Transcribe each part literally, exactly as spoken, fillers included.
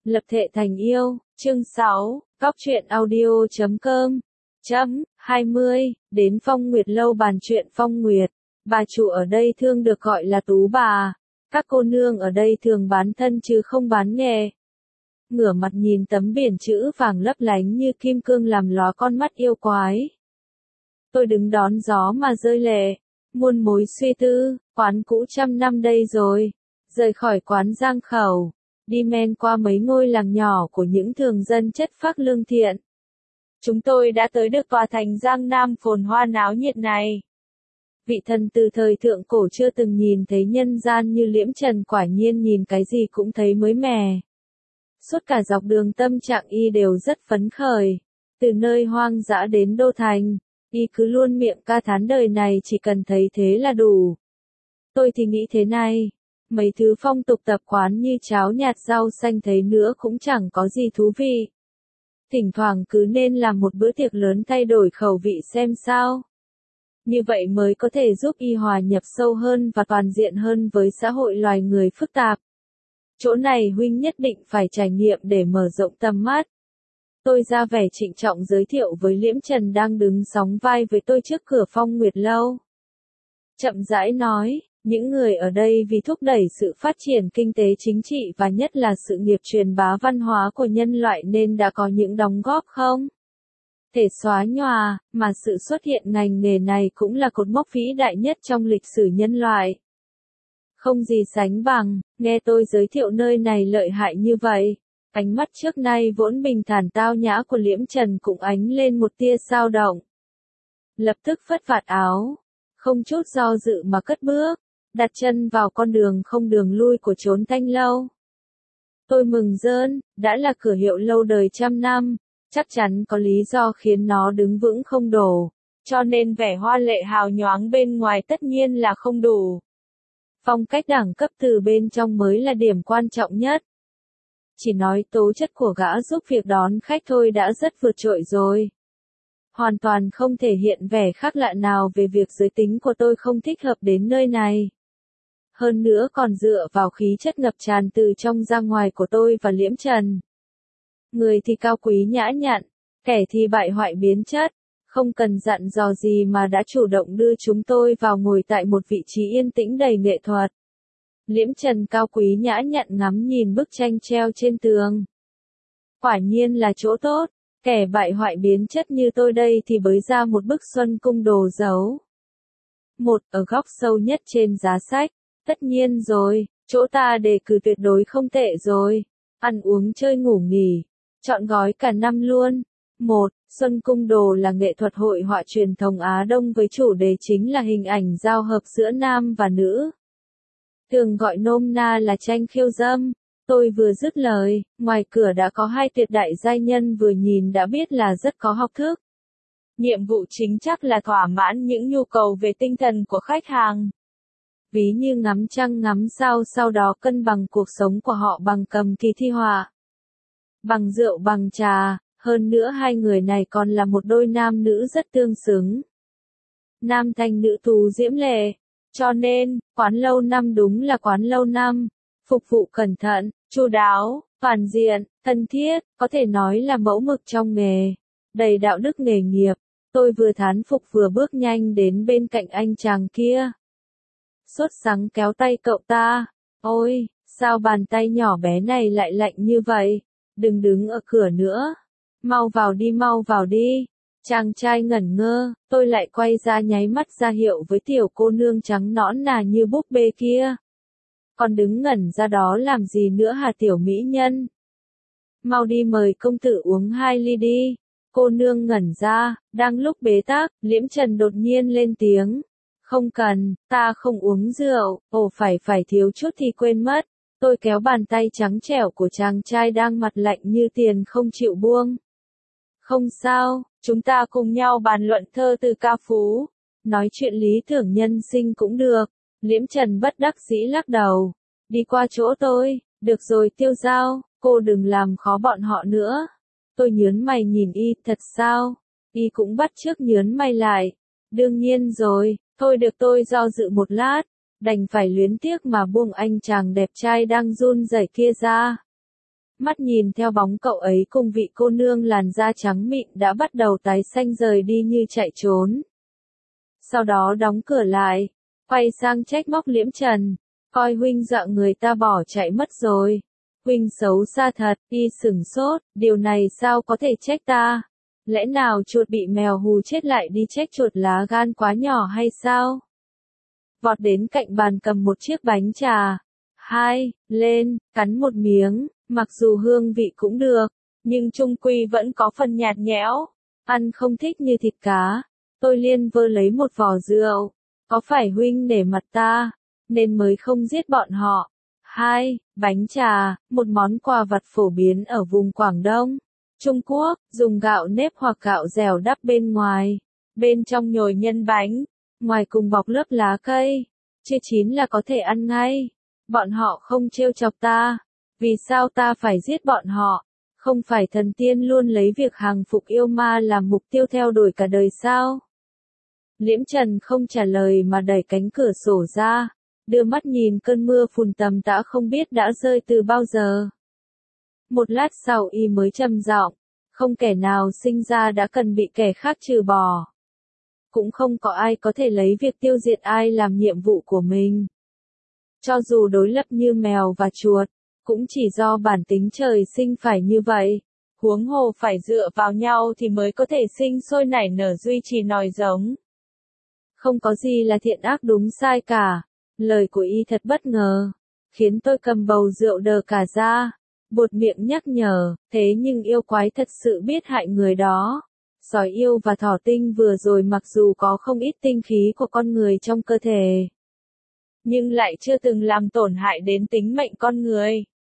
Lập thể thành yêu, chương sáu, góc truyện audio chấm com, chấm, hai mươi, đến Phong Nguyệt lâu bàn chuyện Phong Nguyệt. Bà chủ ở đây thường được gọi là tú bà. Các cô nương ở đây thường bán thân chứ không bán nghề. Ngửa mặt nhìn tấm biển chữ vàng lấp lánh như kim cương làm lóa con mắt yêu quái. Tôi đứng đón gió mà rơi lệ, muôn mối suy tư, quán cũ trăm năm đây rồi. Rời khỏi quán Giang Khẩu, đi men qua mấy ngôi làng nhỏ của những thường dân chất phác lương thiện. Chúng tôi đã tới được tòa thành Giang Nam phồn hoa náo nhiệt này. Vị thần từ thời thượng cổ chưa từng nhìn thấy nhân gian như Liễm Trần quả nhiên nhìn cái gì cũng thấy mới mẻ. Suốt cả dọc đường tâm trạng y đều rất phấn khởi. Từ nơi hoang dã đến đô thành, y cứ luôn miệng ca thán đời này chỉ cần thấy thế là đủ. Tôi thì nghĩ thế này, mấy thứ phong tục tập quán như cháo nhạt rau xanh thấy nữa cũng chẳng có gì thú vị. Thỉnh thoảng cứ nên làm một bữa tiệc lớn thay đổi khẩu vị xem sao. Như vậy mới có thể giúp y hòa nhập sâu hơn và toàn diện hơn với xã hội loài người phức tạp. Chỗ này huynh nhất định phải trải nghiệm để mở rộng tầm mắt. Tôi ra vẻ trịnh trọng giới thiệu với Liễm Trần đang đứng sóng vai với tôi trước cửa Phong Nguyệt lâu. Chậm rãi nói, những người ở đây vì thúc đẩy sự phát triển kinh tế chính trị và nhất là sự nghiệp truyền bá văn hóa của nhân loại nên đã có những đóng góp không thể xóa nhòa, mà sự xuất hiện ngành nghề này cũng là cột mốc vĩ đại nhất trong lịch sử nhân loại. Không gì sánh bằng, nghe tôi giới thiệu nơi này lợi hại như vậy, ánh mắt trước nay vốn bình thản tao nhã của Liễm Trần cũng ánh lên một tia dao động. Lập tức phất vạt áo, không chút do dự mà cất bước, đặt chân vào con đường không đường lui của chốn Thanh lâu. Tôi mừng rơn, đã là cửa hiệu lâu đời trăm năm, chắc chắn có lý do khiến nó đứng vững không đổ, cho nên vẻ hoa lệ hào nhoáng bên ngoài tất nhiên là không đủ. Phong cách đẳng cấp từ bên trong mới là điểm quan trọng nhất. Chỉ nói tố chất của gã giúp việc đón khách thôi đã rất vượt trội rồi. Hoàn toàn không thể hiện vẻ khác lạ nào về việc giới tính của tôi không thích hợp đến nơi này. Hơn nữa còn dựa vào khí chất ngập tràn từ trong ra ngoài của tôi và Liễm Trần. Người thì cao quý nhã nhặn, kẻ thì bại hoại biến chất, không cần dặn dò gì mà đã chủ động đưa chúng tôi vào ngồi tại một vị trí yên tĩnh đầy nghệ thuật. Liễm Trần cao quý nhã nhặn ngắm nhìn bức tranh treo trên tường. Quả nhiên là chỗ tốt, kẻ bại hoại biến chất như tôi đây thì bới ra một bức Xuân Cung đồ dấu. Một, ở góc sâu nhất trên giá sách, tất nhiên rồi, chỗ ta đề cử tuyệt đối không tệ rồi, ăn uống chơi ngủ nghỉ, chọn gói cả năm luôn. Một, Xuân Cung đồ là nghệ thuật hội họa truyền thống Á Đông với chủ đề chính là hình ảnh giao hợp giữa nam và nữ. Thường gọi nôm na là tranh khiêu dâm. Tôi vừa dứt lời, ngoài cửa đã có hai tuyệt đại giai nhân vừa nhìn đã biết là rất có học thức. Nhiệm vụ chính chắc là thỏa mãn những nhu cầu về tinh thần của khách hàng. Ví như ngắm trăng ngắm sao, sau đó cân bằng cuộc sống của họ bằng cầm kỳ thi họa, bằng rượu bằng trà, hơn nữa hai người này còn là một đôi nam nữ rất tương xứng. Nam thanh nữ tú diễm lệ, cho nên, quán lâu năm đúng là quán lâu năm, phục vụ cẩn thận, chu đáo, toàn diện, thân thiết, có thể nói là mẫu mực trong nghề, đầy đạo đức nghề nghiệp. Tôi vừa thán phục vừa bước nhanh đến bên cạnh anh chàng kia. Sốt sắng kéo tay cậu ta, ôi, sao bàn tay nhỏ bé này lại lạnh như vậy, đừng đứng ở cửa nữa, mau vào đi mau vào đi. Chàng trai ngẩn ngơ, tôi lại quay ra nháy mắt ra hiệu với tiểu cô nương trắng nõn nà như búp bê kia. Còn đứng ngẩn ra đó làm gì nữa hả tiểu mỹ nhân? Mau đi mời công tử uống hai ly đi. Cô nương ngẩn ra, đang lúc bế tắc, Liễm Trần đột nhiên lên tiếng. Không cần, ta không uống rượu, ồ phải phải thiếu chút thì quên mất. Tôi kéo bàn tay trắng trẻo của chàng trai đang mặt lạnh như tiền không chịu buông. Không sao, chúng ta cùng nhau bàn luận thơ từ ca phú. Nói chuyện lý tưởng nhân sinh cũng được. Liễm Trần bất đắc dĩ lắc đầu. Đi qua chỗ tôi, được rồi Tiêu Giao, cô đừng làm khó bọn họ nữa. Tôi nhớn mày nhìn y, thật sao? Y cũng bắt chước nhớn mày lại. Đương nhiên rồi, thôi được tôi do dự một lát, đành phải luyến tiếc mà buông anh chàng đẹp trai đang run rẩy kia ra. Mắt nhìn theo bóng cậu ấy cùng vị cô nương làn da trắng mịn đã bắt đầu tái xanh rời đi như chạy trốn. Sau đó đóng cửa lại, quay sang trách móc Liễm Trần, coi huynh dọa người ta bỏ chạy mất rồi. Huynh xấu xa thật, y sửng sốt, điều này sao có thể trách ta? Lẽ nào chuột bị mèo hù chết lại đi trách chuột lá gan quá nhỏ hay sao? Vọt đến cạnh bàn cầm một chiếc bánh trà. Hai, lên, cắn một miếng, mặc dù hương vị cũng được, nhưng chung quy vẫn có phần nhạt nhẽo, ăn không thích như thịt cá. Tôi liên vơ lấy một vò rượu, có phải huynh nể mặt ta, nên mới không giết bọn họ. Hai, bánh trà, một món quà vặt phổ biến ở vùng Quảng Đông, Trung Quốc, dùng gạo nếp hoặc gạo dẻo đắp bên ngoài, bên trong nhồi nhân bánh, ngoài cùng bọc lớp lá cây, chưa chín là có thể ăn ngay. Bọn họ không trêu chọc ta, vì sao ta phải giết bọn họ? Không phải thần tiên luôn lấy việc hàng phục yêu ma làm mục tiêu theo đuổi cả đời sao? Liễm Trần không trả lời mà đẩy cánh cửa sổ ra, đưa mắt nhìn cơn mưa phùn tầm tã không biết đã rơi từ bao giờ. Một lát sau y mới trầm giọng, không kẻ nào sinh ra đã cần bị kẻ khác trừ bỏ. Cũng không có ai có thể lấy việc tiêu diệt ai làm nhiệm vụ của mình. Cho dù đối lập như mèo và chuột, cũng chỉ do bản tính trời sinh phải như vậy. Huống hồ phải dựa vào nhau thì mới có thể sinh sôi nảy nở duy trì nòi giống. Không có gì là thiện ác đúng sai cả. Lời của y thật bất ngờ, khiến tôi cầm bầu rượu đờ cả ra, buột miệng nhắc nhở, thế nhưng yêu quái thật sự biết hại người đó. Sói yêu và thỏ tinh vừa rồi mặc dù có không ít tinh khí của con người trong cơ thể, nhưng lại chưa từng làm tổn hại đến tính mệnh con người.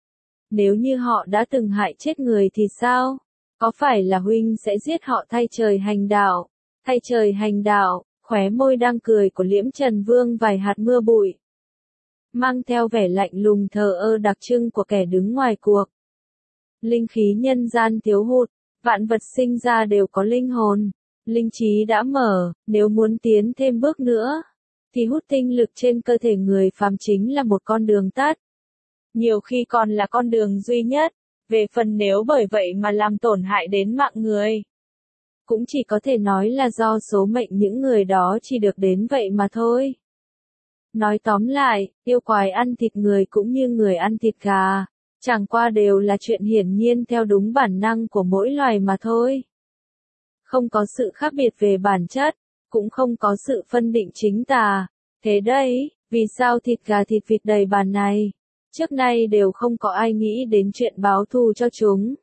Nếu như họ đã từng hại chết người thì sao? Có phải là huynh sẽ giết họ thay trời hành đạo? Thay trời hành đạo, khóe môi đang cười của Liễm Trần vương vài hạt mưa bụi, mang theo vẻ lạnh lùng thờ ơ đặc trưng của kẻ đứng ngoài cuộc. Linh khí nhân gian thiếu hụt, vạn vật sinh ra đều có linh hồn, linh trí đã mở, nếu muốn tiến thêm bước nữa, thì hút tinh lực trên cơ thể người phàm chính là một con đường tắt. Nhiều khi còn là con đường duy nhất, về phần nếu bởi vậy mà làm tổn hại đến mạng người, cũng chỉ có thể nói là do số mệnh những người đó chỉ được đến vậy mà thôi. Nói tóm lại, yêu quái ăn thịt người cũng như người ăn thịt gà, chẳng qua đều là chuyện hiển nhiên theo đúng bản năng của mỗi loài mà thôi. Không có sự khác biệt về bản chất, cũng không có sự phân định chính tà. Thế đấy, vì sao thịt gà thịt vịt đầy bàn này, trước nay đều không có ai nghĩ đến chuyện báo thù cho chúng.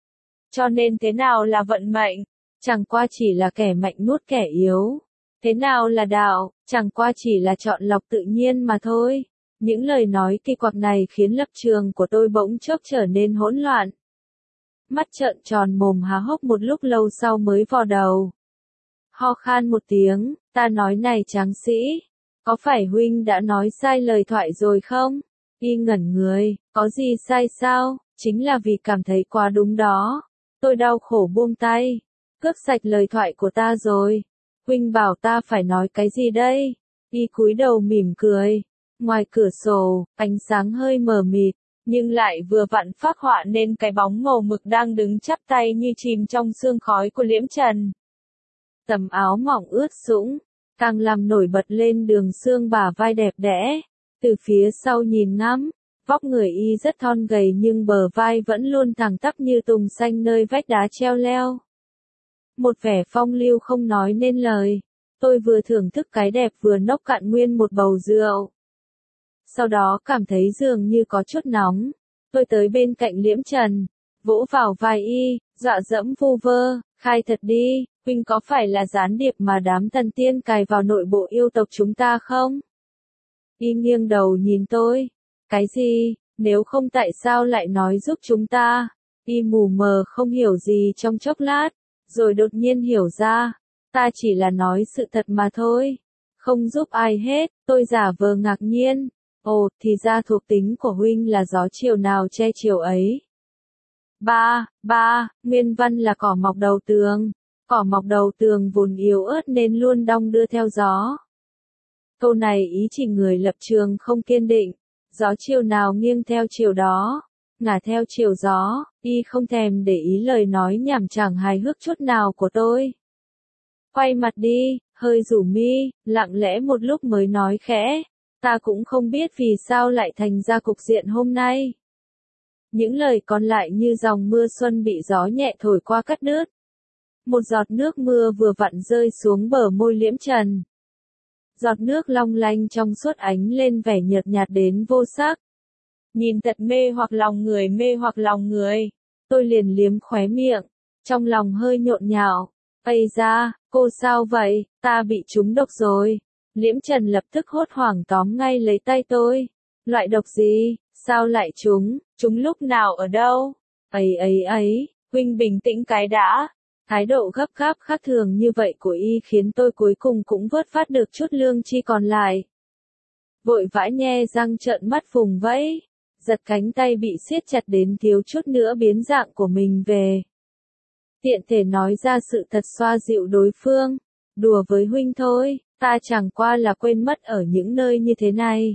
Cho nên thế nào là vận mệnh? Chẳng qua chỉ là kẻ mạnh nuốt kẻ yếu. Thế nào là đạo? Chẳng qua chỉ là chọn lọc tự nhiên mà thôi. Những lời nói kỳ quặc này khiến lập trường của tôi bỗng chốc trở nên hỗn loạn. Mắt trợn tròn mồm há hốc một lúc lâu sau mới vò đầu. Ho khan một tiếng, ta nói này tráng sĩ, có phải huynh đã nói sai lời thoại rồi không? Y ngẩn người, có gì sai sao? Chính là vì cảm thấy quá đúng đó. Tôi đau khổ buông tay, cướp sạch lời thoại của ta rồi. Huynh bảo ta phải nói cái gì đây? Y cúi đầu mỉm cười. Ngoài cửa sổ, ánh sáng hơi mờ mịt, nhưng lại vừa vặn phác họa nên cái bóng màu mực đang đứng chắp tay như chìm trong sương khói của Liễm Trần. Tấm áo mỏng ướt sũng, càng làm nổi bật lên đường xương bả vai đẹp đẽ. Từ phía sau nhìn ngắm, vóc người y rất thon gầy nhưng bờ vai vẫn luôn thẳng tắp như tùng xanh nơi vách đá treo leo. Một vẻ phong lưu không nói nên lời. Tôi vừa thưởng thức cái đẹp vừa nốc cạn nguyên một bầu rượu. Sau đó cảm thấy dường như có chút nóng. Tôi tới bên cạnh Liễm Trần, vỗ vào vai y, dọa dẫm vu vơ, khai thật đi, huynh có phải là gián điệp mà đám thần tiên cài vào nội bộ yêu tộc chúng ta không? Y nghiêng đầu nhìn tôi. Cái gì, nếu không tại sao lại nói giúp chúng ta? Y mù mờ không hiểu gì trong chốc lát, rồi đột nhiên hiểu ra. Ta chỉ là nói sự thật mà thôi. Không giúp ai hết, tôi giả vờ ngạc nhiên. Ồ, thì ra thuộc tính của huynh là gió chiều nào che chiều ấy. Ba, ba, nguyên văn là cỏ mọc đầu tường. Cỏ mọc đầu tường vốn yếu ớt nên luôn đong đưa theo gió. Câu này ý chỉ người lập trường không kiên định. Gió chiều nào nghiêng theo chiều đó. ngả theo chiều gió, y không thèm để ý lời nói nhảm chẳng hài hước chút nào của tôi. Quay mặt đi, hơi rủ mi, lặng lẽ một lúc mới nói khẽ, ta cũng không biết vì sao lại thành ra cục diện hôm nay. Những lời còn lại như dòng mưa xuân bị gió nhẹ thổi qua cắt đứt. Một giọt nước mưa vừa vặn rơi xuống bờ môi Liễm Trần. Giọt nước long lanh trong suốt ánh lên vẻ nhợt nhạt đến vô sắc. Nhìn thật mê hoặc lòng người mê hoặc lòng người. Tôi liền liếm khóe miệng, trong lòng hơi nhộn nhạo. Ây da, cô sao vậy, ta bị trúng độc rồi. Liễm Trần lập tức hốt hoảng tóm ngay lấy tay tôi. Loại độc gì, sao lại trúng, trúng lúc nào ở đâu? Ấy ấy ấy, huynh bình tĩnh cái đã. Thái độ gấp gáp khác thường như vậy của y khiến tôi cuối cùng cũng vớt phát được chút lương chi còn lại. Vội vã nhe răng trợn mắt vùng vẫy, giật cánh tay bị siết chặt đến thiếu chút nữa biến dạng của mình về. Tiện thể nói ra sự thật xoa dịu đối phương, đùa với huynh thôi, ta chẳng qua là quên mất ở những nơi như thế này.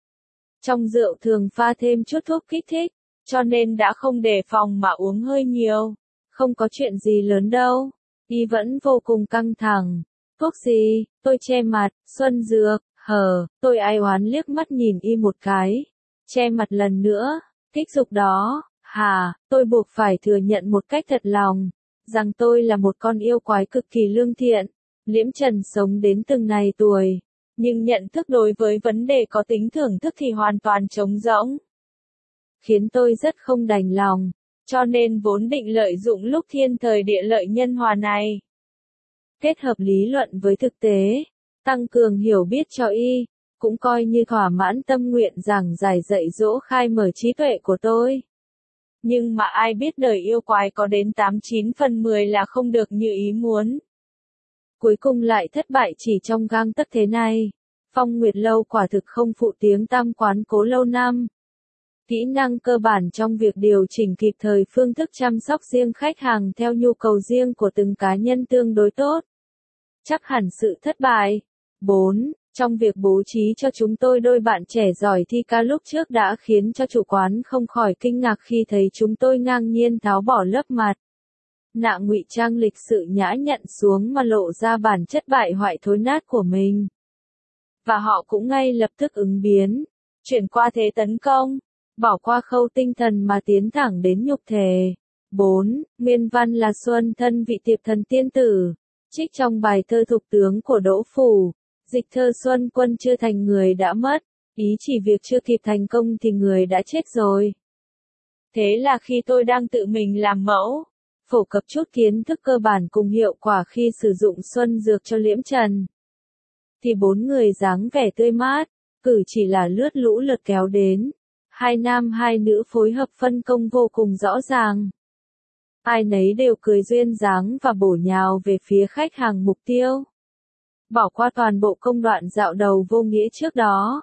Trong rượu thường pha thêm chút thuốc kích thích, cho nên đã không đề phòng mà uống hơi nhiều. Không có chuyện gì lớn đâu. Y vẫn vô cùng căng thẳng. Thuốc gì? Tôi che mặt, xuân dược, hờ, tôi ai oán liếc mắt nhìn y một cái. Che mặt lần nữa, kích dục đó, hà, tôi buộc phải thừa nhận một cách thật lòng, rằng tôi là một con yêu quái cực kỳ lương thiện. Liễm Trần sống đến từng này tuổi, nhưng nhận thức đối với vấn đề có tính thưởng thức thì hoàn toàn trống rỗng. Khiến tôi rất không đành lòng. Cho nên vốn định lợi dụng lúc thiên thời địa lợi nhân hòa này. Kết hợp lý luận với thực tế, tăng cường hiểu biết cho y, cũng coi như thỏa mãn tâm nguyện giảng giải dạy dỗ khai mở trí tuệ của tôi. Nhưng mà ai biết đời yêu quái có đến tám chín phần mười là không được như ý muốn. Cuối cùng lại thất bại chỉ trong gang tấc thế này. Phong Nguyệt Lâu quả thực không phụ tiếng tam quán cố lâu năm. Kỹ năng cơ bản trong việc điều chỉnh kịp thời phương thức chăm sóc riêng khách hàng theo nhu cầu riêng của từng cá nhân tương đối tốt. Chắc hẳn sự thất bại. bốn. Trong việc bố trí cho chúng tôi đôi bạn trẻ giỏi thi ca lúc trước đã khiến cho chủ quán không khỏi kinh ngạc khi thấy chúng tôi ngang nhiên tháo bỏ lớp mặt nạ ngụy trang lịch sự nhã nhặn xuống mà lộ ra bản chất bại hoại thối nát của mình. Và họ cũng ngay lập tức ứng biến, chuyển qua thế tấn công. Bỏ qua khâu tinh thần mà tiến thẳng đến nhục thể. bốn. Nguyên văn là Xuân thân vị tiệp thần tiên tử. Trích trong bài thơ thục tướng của Đỗ Phủ. Dịch thơ Xuân quân chưa thành người đã mất. Ý chỉ việc chưa kịp thành công thì người đã chết rồi. Thế là khi tôi đang tự mình làm mẫu, phổ cập chút kiến thức cơ bản cùng hiệu quả khi sử dụng xuân dược cho Liễm Trần, thì bốn người dáng vẻ tươi mát, cử chỉ là lướt lũ lượt kéo đến. Hai nam hai nữ phối hợp phân công vô cùng rõ ràng. Ai nấy đều cười duyên dáng và bổ nhào về phía khách hàng mục tiêu. Bỏ qua toàn bộ công đoạn dạo đầu vô nghĩa trước đó.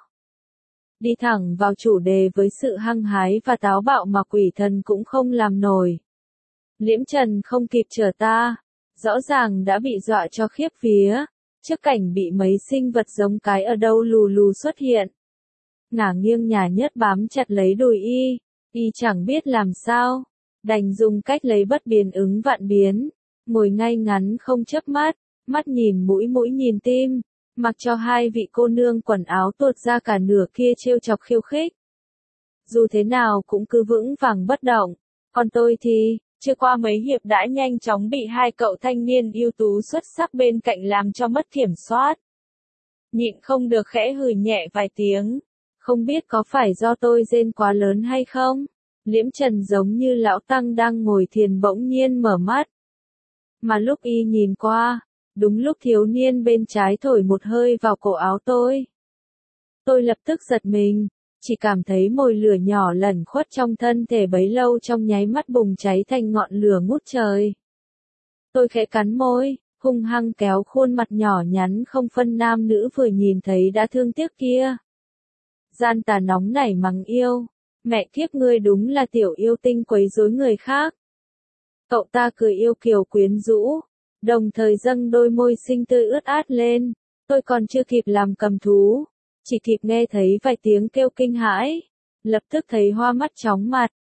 Đi thẳng vào chủ đề với sự hăng hái và táo bạo mà quỷ thần cũng không làm nổi. Liễm Trần không kịp chờ ta, rõ ràng đã bị dọa cho khiếp vía, trước cảnh bị mấy sinh vật giống cái ở đâu lù lù xuất hiện. Ngả nghiêng nhả nhất bám chặt lấy đùi y, y chẳng biết làm sao, đành dùng cách lấy bất biến ứng vạn biến, ngồi ngay ngắn không chớp mắt, mắt nhìn mũi mũi nhìn tim, mặc cho hai vị cô nương quần áo tuột ra cả nửa kia trêu chọc khiêu khích. Dù thế nào cũng cứ vững vàng bất động, còn tôi thì, chưa qua mấy hiệp đã nhanh chóng bị hai cậu thanh niên ưu tú xuất sắc bên cạnh làm cho mất kiểm soát. Nhịn không được khẽ hừ nhẹ vài tiếng. Không biết có phải do tôi rên quá lớn hay không? Liễm Trần giống như lão tăng đang ngồi thiền bỗng nhiên mở mắt. Mà lúc y nhìn qua, đúng lúc thiếu niên bên trái thổi một hơi vào cổ áo tôi. Tôi lập tức giật mình, chỉ cảm thấy mồi lửa nhỏ lẩn khuất trong thân thể bấy lâu trong nháy mắt bùng cháy thành ngọn lửa ngút trời. Tôi khẽ cắn môi, hung hăng kéo khuôn mặt nhỏ nhắn không phân nam nữ vừa nhìn thấy đã thương tiếc kia. Gian tà nóng nảy mắng yêu, mẹ kiếp ngươi đúng là tiểu yêu tinh quấy rối người khác. Cậu ta cười yêu kiều quyến rũ, đồng thời dâng đôi môi xinh tươi ướt át lên, tôi còn chưa kịp làm cầm thú, chỉ kịp nghe thấy vài tiếng kêu kinh hãi, lập tức thấy hoa mắt chóng mặt,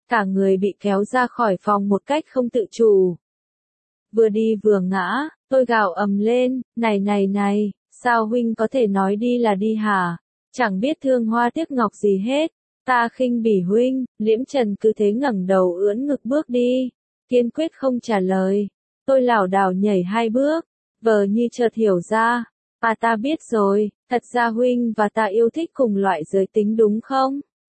cả người bị kéo ra khỏi phòng một cách không tự chủ. Vừa đi vừa ngã, tôi gào ầm lên, này này này, sao huynh có thể nói đi là đi hả? Chẳng biết thương hoa tiếc ngọc gì hết, ta khinh bỉ huynh. Liễm Trần cứ thế ngẩng đầu ưỡn ngực bước đi, kiên quyết không trả lời. Tôi lảo đảo nhảy hai bước, vờ như chợt hiểu ra, à ta biết rồi, thật ra huynh và ta yêu thích cùng loại giới tính đúng không?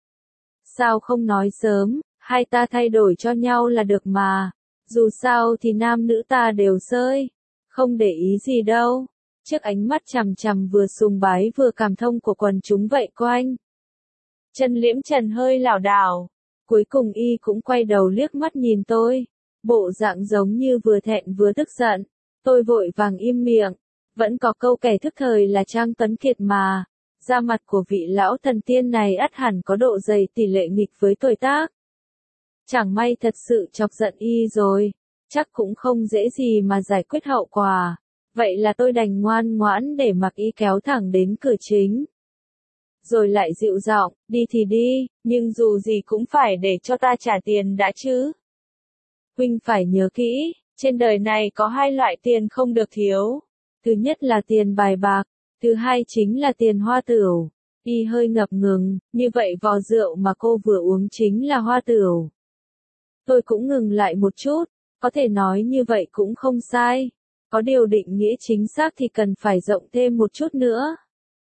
Sao không nói sớm, hai ta thay đổi cho nhau là được mà, dù sao thì nam nữ ta đều sơi, không để ý gì đâu. Trước ánh mắt chằm chằm vừa sùng bái vừa cảm thông của quần chúng vậy quanh, chân Liễm Trần hơi lảo đảo, cuối cùng y cũng quay đầu liếc mắt nhìn tôi, bộ dạng giống như vừa thẹn vừa tức giận. Tôi vội vàng im miệng, vẫn có câu kẻ thức thời là Trang Tuấn Kiệt mà, da mặt của vị lão thần tiên này ắt hẳn có độ dày tỷ lệ nghịch với tuổi tác. Chẳng may thật sự chọc giận y rồi, chắc cũng không dễ gì mà giải quyết hậu quả, vậy là tôi đành ngoan ngoãn để mặc y kéo thẳng đến cửa chính. Rồi lại dịu giọng, đi thì đi, nhưng dù gì cũng phải để cho ta trả tiền đã chứ. Huynh phải nhớ kỹ, trên đời này có hai loại tiền không được thiếu. Thứ nhất là tiền bài bạc, thứ hai chính là tiền hoa tửu. Y hơi ngập ngừng, như vậy vò rượu mà cô vừa uống chính là hoa tửu. Tôi cũng ngừng lại một chút, có thể nói như vậy cũng không sai. Có điều định nghĩa chính xác thì cần phải rộng thêm một chút nữa.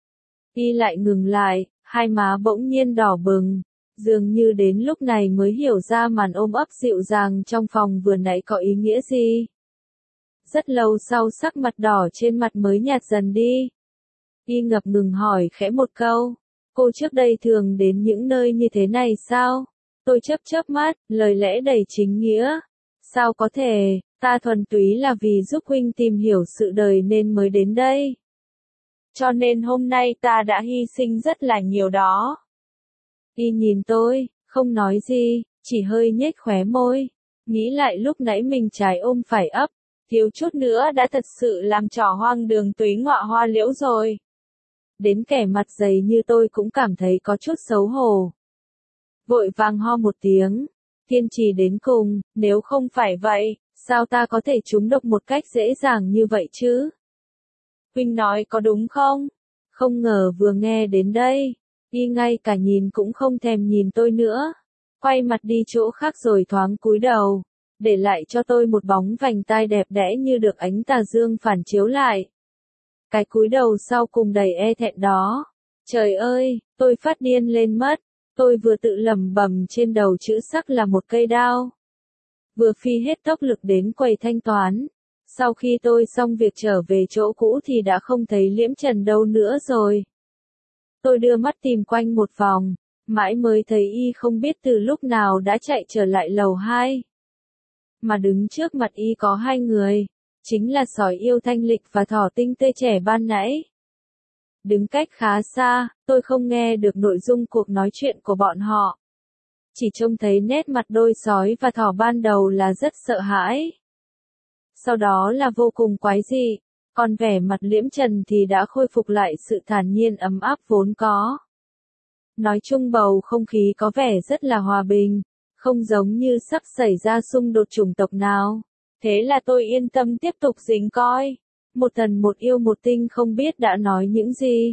Y lại ngừng lại, hai má bỗng nhiên đỏ bừng, dường như đến lúc này mới hiểu ra màn ôm ấp dịu dàng trong phòng vừa nãy có ý nghĩa gì. Rất lâu sau sắc mặt đỏ trên mặt mới nhạt dần đi. Y ngập ngừng hỏi khẽ một câu, cô trước đây thường đến những nơi như thế này sao? Tôi chớp chớp mắt, lời lẽ đầy chính nghĩa. Sao có thể, ta thuần túy là vì giúp huynh tìm hiểu sự đời nên mới đến đây. Cho nên hôm nay ta đã hy sinh rất là nhiều đó. Y nhìn tôi, không nói gì, chỉ hơi nhếch khóe môi. Nghĩ lại lúc nãy mình trái ôm phải ấp, thiếu chút nữa đã thật sự làm trò hoang đường túy ngọa hoa liễu rồi. Đến kẻ mặt dày như tôi cũng cảm thấy có chút xấu hổ. Vội vàng ho một tiếng, kiên trì đến cùng, nếu không phải vậy, sao ta có thể trúng độc một cách dễ dàng như vậy chứ? Huynh nói có đúng không? Không ngờ vừa nghe đến đây, y ngay cả nhìn cũng không thèm nhìn tôi nữa. Quay mặt đi chỗ khác rồi thoáng cúi đầu, để lại cho tôi một bóng vành tai đẹp đẽ như được ánh tà dương phản chiếu lại. Cái cúi đầu sau cùng đầy e thẹn đó. Trời ơi, tôi phát điên lên mất. Tôi vừa tự lẩm bẩm trên đầu chữ sắc là một cây đao. Vừa phi hết tốc lực đến quầy thanh toán. Sau khi tôi xong việc trở về chỗ cũ thì đã không thấy Liễm Trần đâu nữa rồi. Tôi đưa mắt tìm quanh một vòng, mãi mới thấy y không biết từ lúc nào đã chạy trở lại lầu hai. Mà đứng trước mặt y có hai người, chính là sói yêu thanh lịch và thỏ tinh tươi trẻ ban nãy. Đứng cách khá xa, tôi không nghe được nội dung cuộc nói chuyện của bọn họ. Chỉ trông thấy nét mặt đôi sói và thỏ ban đầu là rất sợ hãi. Sau đó là vô cùng quái dị, còn vẻ mặt Liễm Trần thì đã khôi phục lại sự thản nhiên ấm áp vốn có. Nói chung bầu không khí có vẻ rất là hòa bình, không giống như sắp xảy ra xung đột chủng tộc nào. Thế là tôi yên tâm tiếp tục dính coi. Một thần một yêu một tinh không biết đã nói những gì.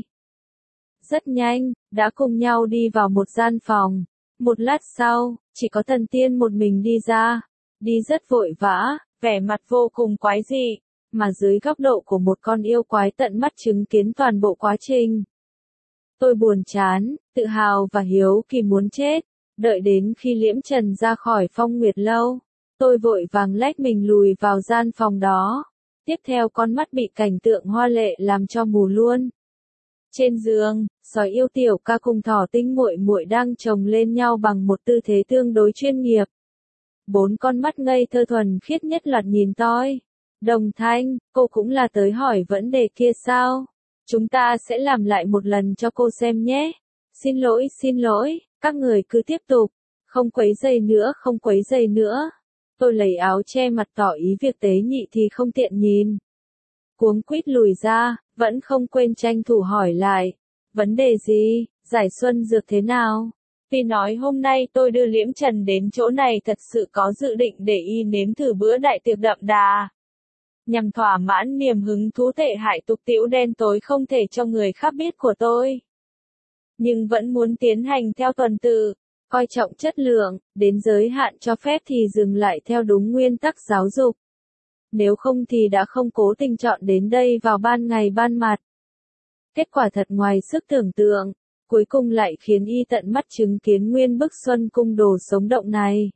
Rất nhanh, đã cùng nhau đi vào một gian phòng. Một lát sau, chỉ có thần tiên một mình đi ra. Đi rất vội vã, vẻ mặt vô cùng quái dị, mà dưới góc độ của một con yêu quái tận mắt chứng kiến toàn bộ quá trình. Tôi buồn chán, tự hào và hiếu kỳ muốn chết. Đợi đến khi Liễm Trần ra khỏi Phong Nguyệt Lâu, tôi vội vàng lách mình lùi vào gian phòng đó. Tiếp theo con mắt bị cảnh tượng hoa lệ làm cho mù luôn. Trên giường, sói yêu tiểu ca cùng thỏ tinh muội muội đang chồng lên nhau bằng một tư thế tương đối chuyên nghiệp. Bốn con mắt ngây thơ thuần khiết nhất loạt nhìn tôi. Đồng Thanh, cô cũng là tới hỏi vấn đề kia sao? Chúng ta sẽ làm lại một lần cho cô xem nhé. Xin lỗi, xin lỗi, các người cứ tiếp tục. Không quấy rầy nữa, không quấy rầy nữa. Tôi lấy áo che mặt tỏ ý việc tế nhị thì không tiện nhìn. Cuống quýt lùi ra, vẫn không quên tranh thủ hỏi lại. Vấn đề gì, giải xuân dược thế nào? Vì nói hôm nay tôi đưa Liễm Trần đến chỗ này thật sự có dự định để y nếm thử bữa đại tiệc đậm đà. Nhằm thỏa mãn niềm hứng thú tệ hại tục tĩu đen tối không thể cho người khác biết của tôi. Nhưng vẫn muốn tiến hành theo tuần tự, coi trọng chất lượng, đến giới hạn cho phép thì dừng lại theo đúng nguyên tắc giáo dục. Nếu không thì đã không cố tình chọn đến đây vào ban ngày ban mặt. Kết quả thật ngoài sức tưởng tượng, cuối cùng lại khiến y tận mắt chứng kiến nguyên bức xuân cung đồ sống động này.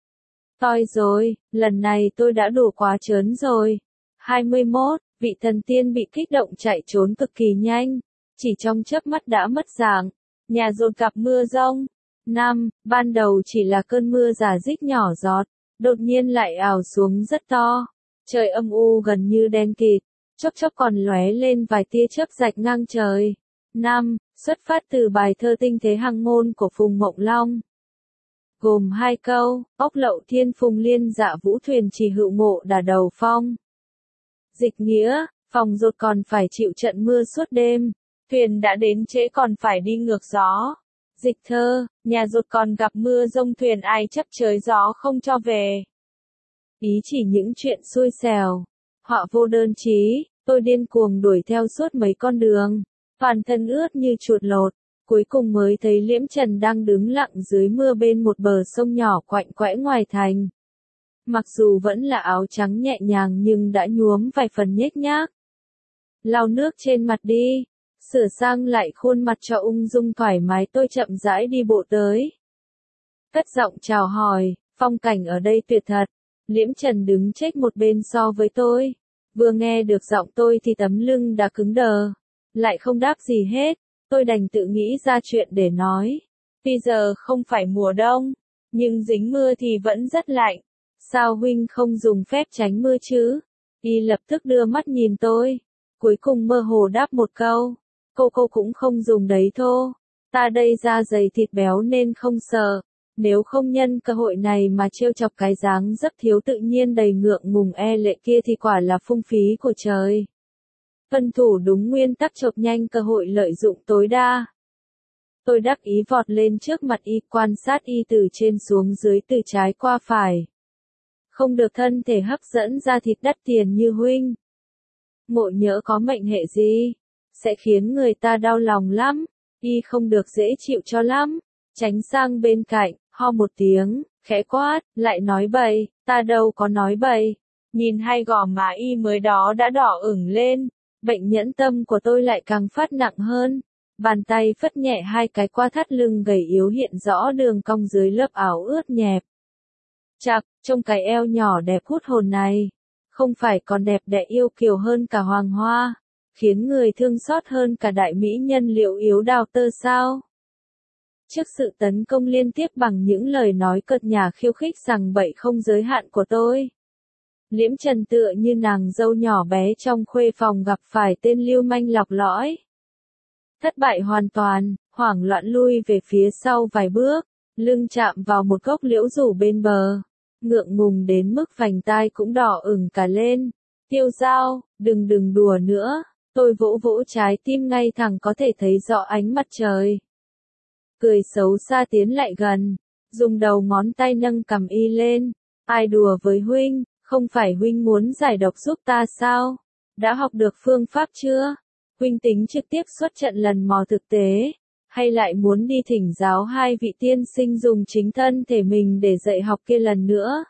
Toi rồi, lần này tôi đã đủ quá trớn rồi. hai mươi mốt, vị thần tiên bị kích động chạy trốn cực kỳ nhanh, chỉ trong chớp mắt đã mất dạng, nhà dồn cặp mưa rông. Năm, ban đầu chỉ là cơn mưa rả rích nhỏ giọt, đột nhiên lại ào xuống rất to. Trời âm u gần như đen kịt, chốc chốc còn lóe lên vài tia chớp rạch ngang trời. Năm, xuất phát từ bài thơ tinh thế hằng ngôn của Phùng Mộng Long. Gồm hai câu, ốc lậu thiên phùng liên dạ vũ thuyền chỉ hữu ngộ đả đầu phong. Dịch nghĩa, phòng dột còn phải chịu trận mưa suốt đêm, thuyền đã đến trễ còn phải đi ngược gió. Dịch thơ, nhà dột còn gặp mưa rông thuyền ai chấp chới gió không cho về. Ý chỉ những chuyện xui xẻo. Họa vô đơn chí, tôi điên cuồng đuổi theo suốt mấy con đường, toàn thân ướt như chuột lột, cuối cùng mới thấy Liễm Trần đang đứng lặng dưới mưa bên một bờ sông nhỏ quạnh quẽ ngoài thành. Mặc dù vẫn là áo trắng nhẹ nhàng nhưng đã nhuốm vài phần nhếch nhác. Lau nước trên mặt đi, sửa sang lại khuôn mặt cho ung dung thoải mái, tôi chậm rãi đi bộ tới. Cất giọng chào hỏi, phong cảnh ở đây tuyệt thật. Liễm Trần đứng chết một bên so với tôi. Vừa nghe được giọng tôi thì tấm lưng đã cứng đờ. Lại không đáp gì hết, tôi đành tự nghĩ ra chuyện để nói. Bây giờ không phải mùa đông, nhưng dính mưa thì vẫn rất lạnh. Sao huynh không dùng phép tránh mưa chứ? Y lập tức đưa mắt nhìn tôi. Cuối cùng mơ hồ đáp một câu. Cô cô cũng không dùng đấy thô. Ta đây da dày thịt béo nên không sợ. Nếu không nhân cơ hội này mà trêu chọc cái dáng dấp thiếu tự nhiên đầy ngượng ngùng e lệ kia thì quả là phung phí của trời. Tuân thủ đúng nguyên tắc chộp nhanh cơ hội lợi dụng tối đa. Tôi đắc ý vọt lên trước mặt y, quan sát y từ trên xuống dưới, từ trái qua phải. Không được thân thể hấp dẫn ra thịt đắt tiền như huynh. Ngộ nhỡ có mệnh hệ gì, sẽ khiến người ta đau lòng lắm. Y không được dễ chịu cho lắm. Tránh sang bên cạnh, ho một tiếng, khẽ quát, lại nói bậy, ta đâu có nói bậy. Nhìn hai gò má y mới đó đã đỏ ửng lên, bệnh nhẫn tâm của tôi lại càng phát nặng hơn. Bàn tay phất nhẹ hai cái qua thắt lưng gầy yếu hiện rõ đường cong dưới lớp áo ướt nhẹp. Chạc, trông cái eo nhỏ đẹp hút hồn này, không phải còn đẹp đẽ yêu kiều hơn cả hoàng hoa, khiến người thương xót hơn cả đại mỹ nhân Liệu Yếu Đào Tơ sao? Trước sự tấn công liên tiếp bằng những lời nói cợt nhả khiêu khích rằng bậy không giới hạn của tôi, Liễm Trần tựa như nàng dâu nhỏ bé trong khuê phòng gặp phải tên lưu manh lọc lõi. Thất bại hoàn toàn, hoảng loạn lui về phía sau vài bước, lưng chạm vào một gốc liễu rủ bên bờ, ngượng ngùng đến mức vành tai cũng đỏ ửng cả lên. Tiêu Giao, đừng đừng đùa nữa, tôi vỗ vỗ trái tim ngay thẳng có thể thấy rõ ánh mặt trời. Cười xấu xa tiến lại gần, dùng đầu ngón tay nâng cằm y lên. Ai đùa với huynh, không phải huynh muốn giải độc giúp ta sao? Đã học được phương pháp chưa? Huynh tính trực tiếp xuất trận lần mò thực tế, hay lại muốn đi thỉnh giáo hai vị tiên sinh dùng chính thân thể mình để dạy học kia lần nữa?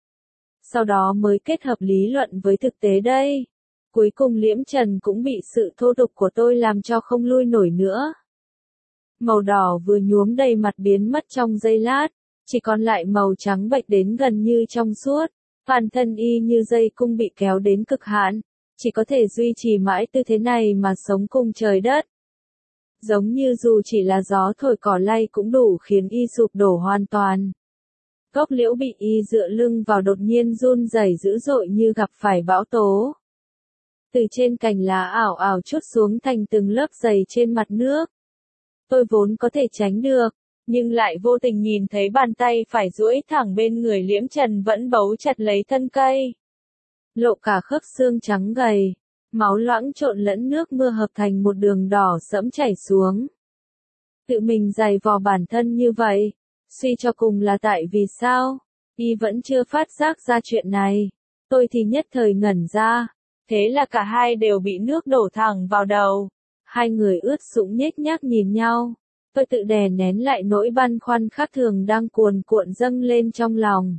Sau đó mới kết hợp lý luận với thực tế đây. Cuối cùng Liễm Trần cũng bị sự thô tục của tôi làm cho không lui nổi nữa. Màu đỏ vừa nhuốm đầy mặt biến mất trong giây lát, chỉ còn lại màu trắng bệch đến gần như trong suốt. Toàn thân y như dây cung bị kéo đến cực hạn, chỉ có thể duy trì mãi tư thế này mà sống cùng trời đất. Giống như dù chỉ là gió thổi cỏ lay cũng đủ khiến y sụp đổ hoàn toàn. Gốc liễu bị y dựa lưng vào đột nhiên run rẩy dữ dội như gặp phải bão tố. Từ trên cành lá ảo ảo trút xuống thành từng lớp dày trên mặt nước. Tôi vốn có thể tránh được, nhưng lại vô tình nhìn thấy bàn tay phải duỗi thẳng bên người Liễm Trần vẫn bấu chặt lấy thân cây. Lộ cả khớp xương trắng gầy, máu loãng trộn lẫn nước mưa hợp thành một đường đỏ sẫm chảy xuống. tự mình dày vò bản thân như vậy, suy cho cùng là tại vì sao? Y vẫn chưa phát giác ra chuyện này. Tôi thì nhất thời ngẩn ra. Thế là cả hai đều bị nước đổ thẳng vào đầu. Hai người ướt sũng nhếch nhác nhìn nhau. Tôi tự đè nén lại nỗi băn khoăn khác thường đang cuồn cuộn dâng lên trong lòng.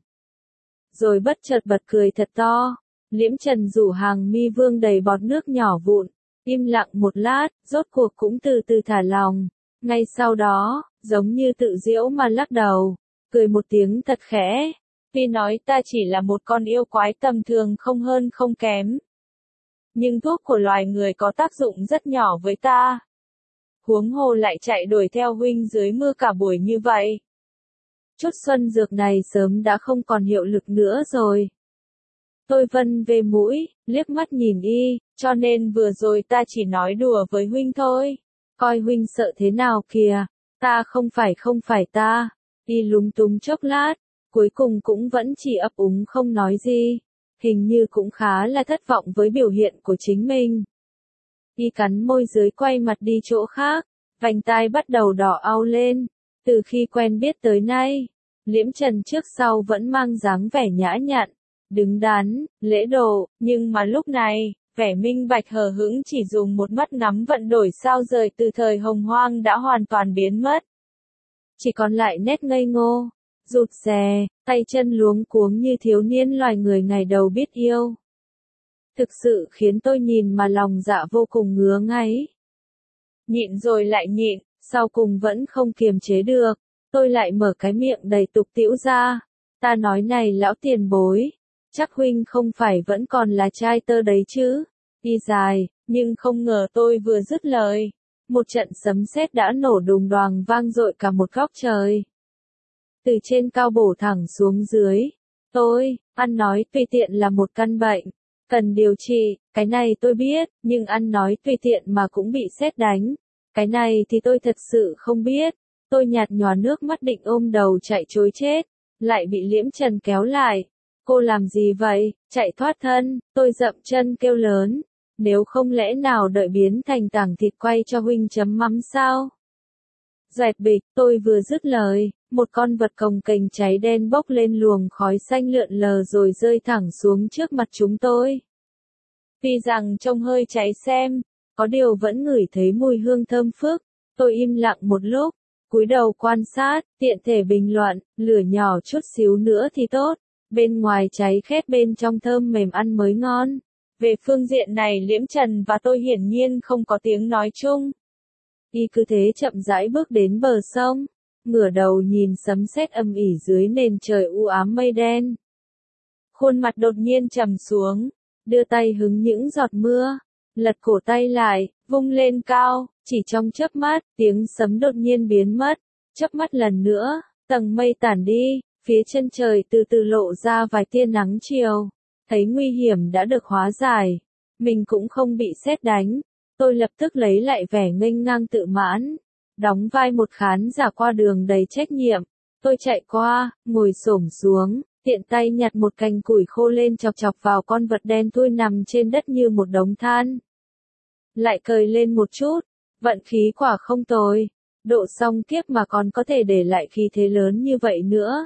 Rồi bất chợt bật cười thật to. Liễm Trần rủ hàng mi vương đầy bọt nước nhỏ vụn. Im lặng một lát, rốt cuộc cũng từ từ thả lòng. Ngay sau đó, giống như tự giễu mà lắc đầu. Cười một tiếng thật khẽ. Phi nói ta chỉ là một con yêu quái tầm thường không hơn không kém. Nhưng thuốc của loài người có tác dụng rất nhỏ với ta. Huống hồ lại chạy đuổi theo huynh dưới mưa cả buổi như vậy. Chút xuân dược này sớm đã không còn hiệu lực nữa rồi. Tôi vân về mũi, liếc mắt nhìn y, cho nên vừa rồi ta chỉ nói đùa với huynh thôi. Coi huynh sợ thế nào kìa, ta không phải không phải ta. Y lúng túng chốc lát, cuối cùng cũng vẫn chỉ ấp úng không nói gì. Hình như cũng khá là thất vọng với biểu hiện của chính mình. Y cắn môi dưới quay mặt đi chỗ khác, vành tai bắt đầu đỏ au lên. Từ khi quen biết tới nay, Liễm Trần trước sau vẫn mang dáng vẻ nhã nhặn, đứng đắn, lễ độ, nhưng mà lúc này, vẻ minh bạch hờ hững chỉ dùng một mắt ngắm vận đổi sao rời từ thời hồng hoang đã hoàn toàn biến mất. Chỉ còn lại nét ngây ngô, rụt rè, tay chân luống cuống như thiếu niên loài người ngày đầu biết yêu. Thực sự khiến tôi nhìn mà lòng dạ vô cùng ngứa ngáy. Nhịn rồi lại nhịn, sau cùng vẫn không kiềm chế được, tôi lại mở cái miệng đầy tục tĩu ra. Ta nói này lão tiền bối, chắc huynh không phải vẫn còn là trai tơ đấy chứ. Đi dài, nhưng không ngờ tôi vừa dứt lời. Một trận sấm sét đã nổ đùng đoàng vang dội cả một góc trời. Từ trên cao bổ thẳng xuống dưới. Tôi, ăn nói tùy tiện là một căn bệnh. Cần điều trị, cái này tôi biết, nhưng ăn nói tùy tiện mà cũng bị sét đánh. Cái này thì tôi thật sự không biết. Tôi nhạt nhòa nước mắt định ôm đầu chạy trối chết. Lại bị Liễm Trần kéo lại. Cô làm gì vậy? Chạy thoát thân. Tôi dậm chân kêu lớn. Nếu không lẽ nào đợi biến thành tảng thịt quay cho huynh chấm mắm sao? Dẹt bịch, tôi vừa dứt lời, một con vật cồng kềnh cháy đen bốc lên luồng khói xanh lượn lờ rồi rơi thẳng xuống trước mặt chúng tôi. Tuy rằng trông hơi cháy xem, có điều vẫn ngửi thấy mùi hương thơm phức. Tôi im lặng một lúc, cúi đầu quan sát, tiện thể bình luận, lửa nhỏ chút xíu nữa thì tốt, bên ngoài cháy khét bên trong thơm mềm ăn mới ngon. Về phương diện này Liễm Trần và tôi hiển nhiên không có tiếng nói chung. Y cứ thế chậm rãi bước đến bờ sông, ngửa đầu nhìn sấm sét âm ỉ dưới nền trời u ám mây đen. Khuôn mặt đột nhiên trầm xuống, đưa tay hứng những giọt mưa, lật cổ tay lại, vung lên cao, chỉ trong chớp mắt, tiếng sấm đột nhiên biến mất, chớp mắt lần nữa, tầng mây tản đi, phía chân trời từ từ lộ ra vài tia nắng chiều. Thấy nguy hiểm đã được hóa giải, mình cũng không bị sét đánh, tôi lập tức lấy lại vẻ nghênh ngang tự mãn, đóng vai một khán giả qua đường đầy trách nhiệm. Tôi chạy qua, ngồi xổm xuống, tiện tay nhặt một cành củi khô lên chọc chọc vào con vật đen thui nằm trên đất như một đống than. Lại cười lên một chút, vận khí quả không tồi, độ song kiếp mà còn có thể để lại khí thế lớn như vậy nữa.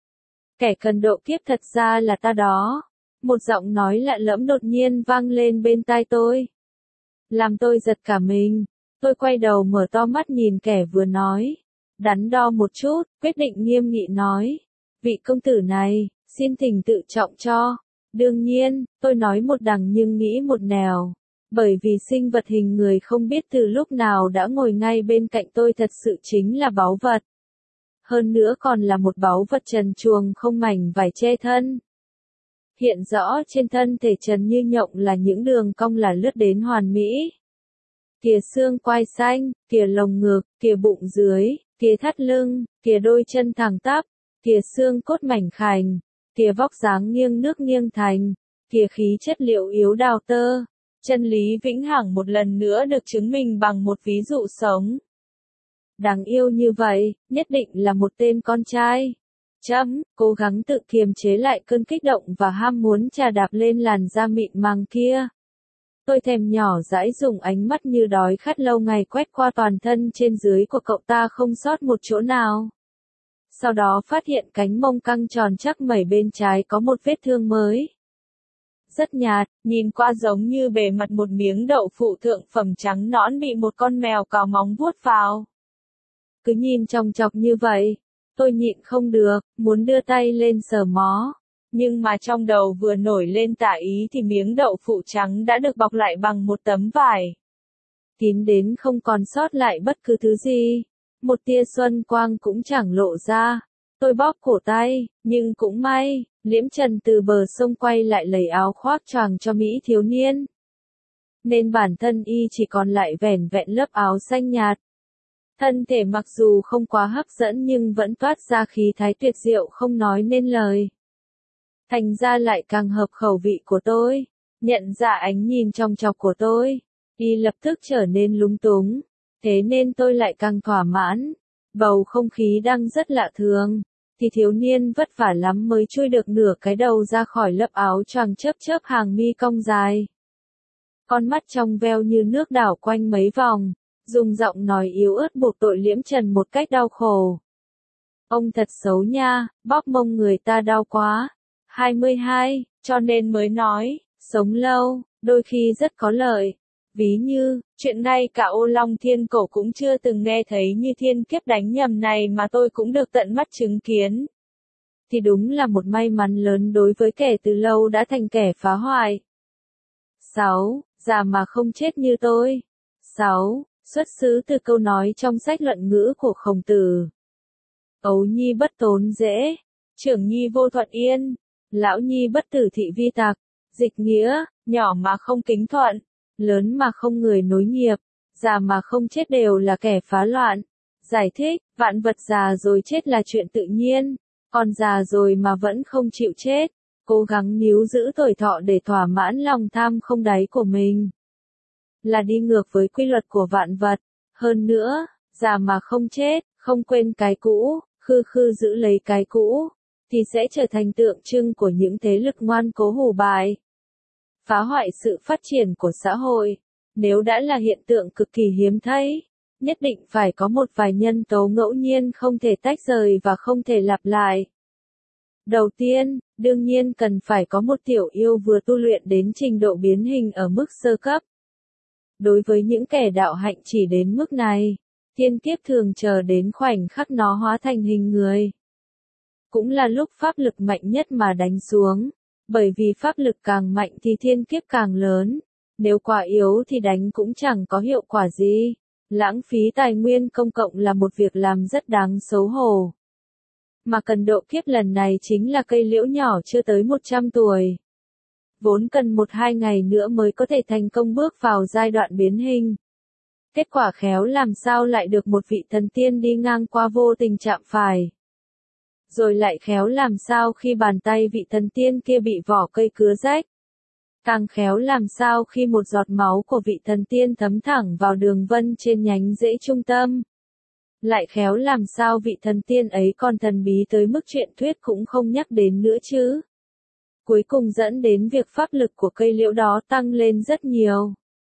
Kẻ cần độ kiếp thật ra là ta đó. Một giọng nói lạ lẫm đột nhiên vang lên bên tai tôi. Làm tôi giật cả mình. Tôi quay đầu mở to mắt nhìn kẻ vừa nói. Đắn đo một chút, quyết định nghiêm nghị nói. Vị công tử này, xin thỉnh tự trọng cho. Đương nhiên, tôi nói một đằng nhưng nghĩ một nẻo. Bởi vì sinh vật hình người không biết từ lúc nào đã ngồi ngay bên cạnh tôi thật sự chính là báu vật. Hơn nữa còn là một báu vật trần truồng không mảnh vải che thân. Hiện rõ trên thân thể trần như nhộng là những đường cong là lướt đến hoàn mỹ. Kìa xương quai xanh, kìa lồng ngực, kìa bụng dưới, kìa thắt lưng, kìa đôi chân thẳng tắp, kìa xương cốt mảnh khảnh, kìa vóc dáng nghiêng nước nghiêng thành, kìa khí chất liệu yếu đào tơ. Chân lý vĩnh hằng một lần nữa được chứng minh bằng một ví dụ sống. Đáng yêu như vậy, nhất định là một tên con trai. Chấm, cố gắng tự kiềm chế lại cơn kích động và ham muốn chà đạp lên làn da mịn màng kia. Tôi thèm nhỏ dãi dùng ánh mắt như đói khát lâu ngày quét qua toàn thân trên dưới của cậu ta không sót một chỗ nào. Sau đó phát hiện cánh mông căng tròn chắc mẩy bên trái có một vết thương mới. Rất nhạt, nhìn qua giống như bề mặt một miếng đậu phụ thượng phẩm trắng nõn bị một con mèo cào móng vuốt vào. Cứ nhìn chòng chọc như vậy, tôi nhịn không được, muốn đưa tay lên sờ mó. Nhưng mà trong đầu vừa nổi lên tả ý thì miếng đậu phụ trắng đã được bọc lại bằng một tấm vải. Kín đến không còn sót lại bất cứ thứ gì. Một tia xuân quang cũng chẳng lộ ra. Tôi bóp cổ tay, nhưng cũng may, Liễm Trần từ bờ sông quay lại lấy áo khoác choàng cho Mỹ thiếu niên. Nên bản thân y chỉ còn lại vẻn vẹn lớp áo xanh nhạt. Thân thể mặc dù không quá hấp dẫn nhưng vẫn toát ra khí thái tuyệt diệu không nói nên lời. Thành ra lại càng hợp khẩu vị của tôi. Nhận ra ánh nhìn trong chọc của tôi, y lập tức trở nên lúng túng. Thế nên tôi lại càng thỏa mãn. Bầu không khí đang rất lạ thường. Thì thiếu niên vất vả lắm mới chui được nửa cái đầu ra khỏi lớp áo choàng chớp chớp hàng mi cong dài. Con mắt trong veo như nước đảo quanh mấy vòng, dùng giọng nói yếu ớt buộc tội Liễm Trần một cách đau khổ. Ông thật xấu nha, bóp mông người ta đau quá. hai mươi hai, cho nên mới nói, sống lâu, đôi khi rất có lợi. Ví như, chuyện ngay cả Ô Long Thiên Cổ cũng chưa từng nghe thấy như thiên kiếp đánh nhầm này mà tôi cũng được tận mắt chứng kiến. Thì đúng là một may mắn lớn đối với kẻ từ lâu đã thành kẻ phá hoại. sáu. Già mà không chết như tôi. sáu. Xuất xứ từ câu nói trong sách luận ngữ của Khổng Tử. Ấu nhi bất tốn dễ, trưởng nhi vô thuận yên, lão nhi bất tử thị vi tạc. Dịch nghĩa, nhỏ mà không kính thuận, lớn mà không người nối nghiệp, già mà không chết đều là kẻ phá loạn. Giải thích, vạn vật già rồi chết là chuyện tự nhiên, còn già rồi mà vẫn không chịu chết, cố gắng níu giữ tuổi thọ để thỏa mãn lòng tham không đáy của mình. Là đi ngược với quy luật của vạn vật. Hơn nữa, già mà không chết, không quên cái cũ, khư khư giữ lấy cái cũ, thì sẽ trở thành tượng trưng của những thế lực ngoan cố hủ bại, phá hoại sự phát triển của xã hội. Nếu đã là hiện tượng cực kỳ hiếm thấy, nhất định phải có một vài nhân tố ngẫu nhiên không thể tách rời và không thể lặp lại. Đầu tiên, đương nhiên cần phải có một tiểu yêu vừa tu luyện đến trình độ biến hình ở mức sơ cấp. Đối với những kẻ đạo hạnh chỉ đến mức này, thiên kiếp thường chờ đến khoảnh khắc nó hóa thành hình người. Cũng là lúc pháp lực mạnh nhất mà đánh xuống, bởi vì pháp lực càng mạnh thì thiên kiếp càng lớn, nếu quá yếu thì đánh cũng chẳng có hiệu quả gì. Lãng phí tài nguyên công cộng là một việc làm rất đáng xấu hổ. Mà cần độ kiếp lần này chính là cây liễu nhỏ chưa tới một trăm tuổi. Vốn cần một hai ngày nữa mới có thể thành công bước vào giai đoạn biến hình. Kết quả khéo làm sao lại được một vị thần tiên đi ngang qua vô tình chạm phải. Rồi lại khéo làm sao khi bàn tay vị thần tiên kia bị vỏ cây cứa rách. Càng khéo làm sao khi một giọt máu của vị thần tiên thấm thẳng vào đường vân trên nhánh rễ trung tâm. Lại khéo làm sao vị thần tiên ấy còn thần bí tới mức chuyện thuyết cũng không nhắc đến nữa chứ. Cuối cùng dẫn đến việc pháp lực của cây liễu đó tăng lên rất nhiều.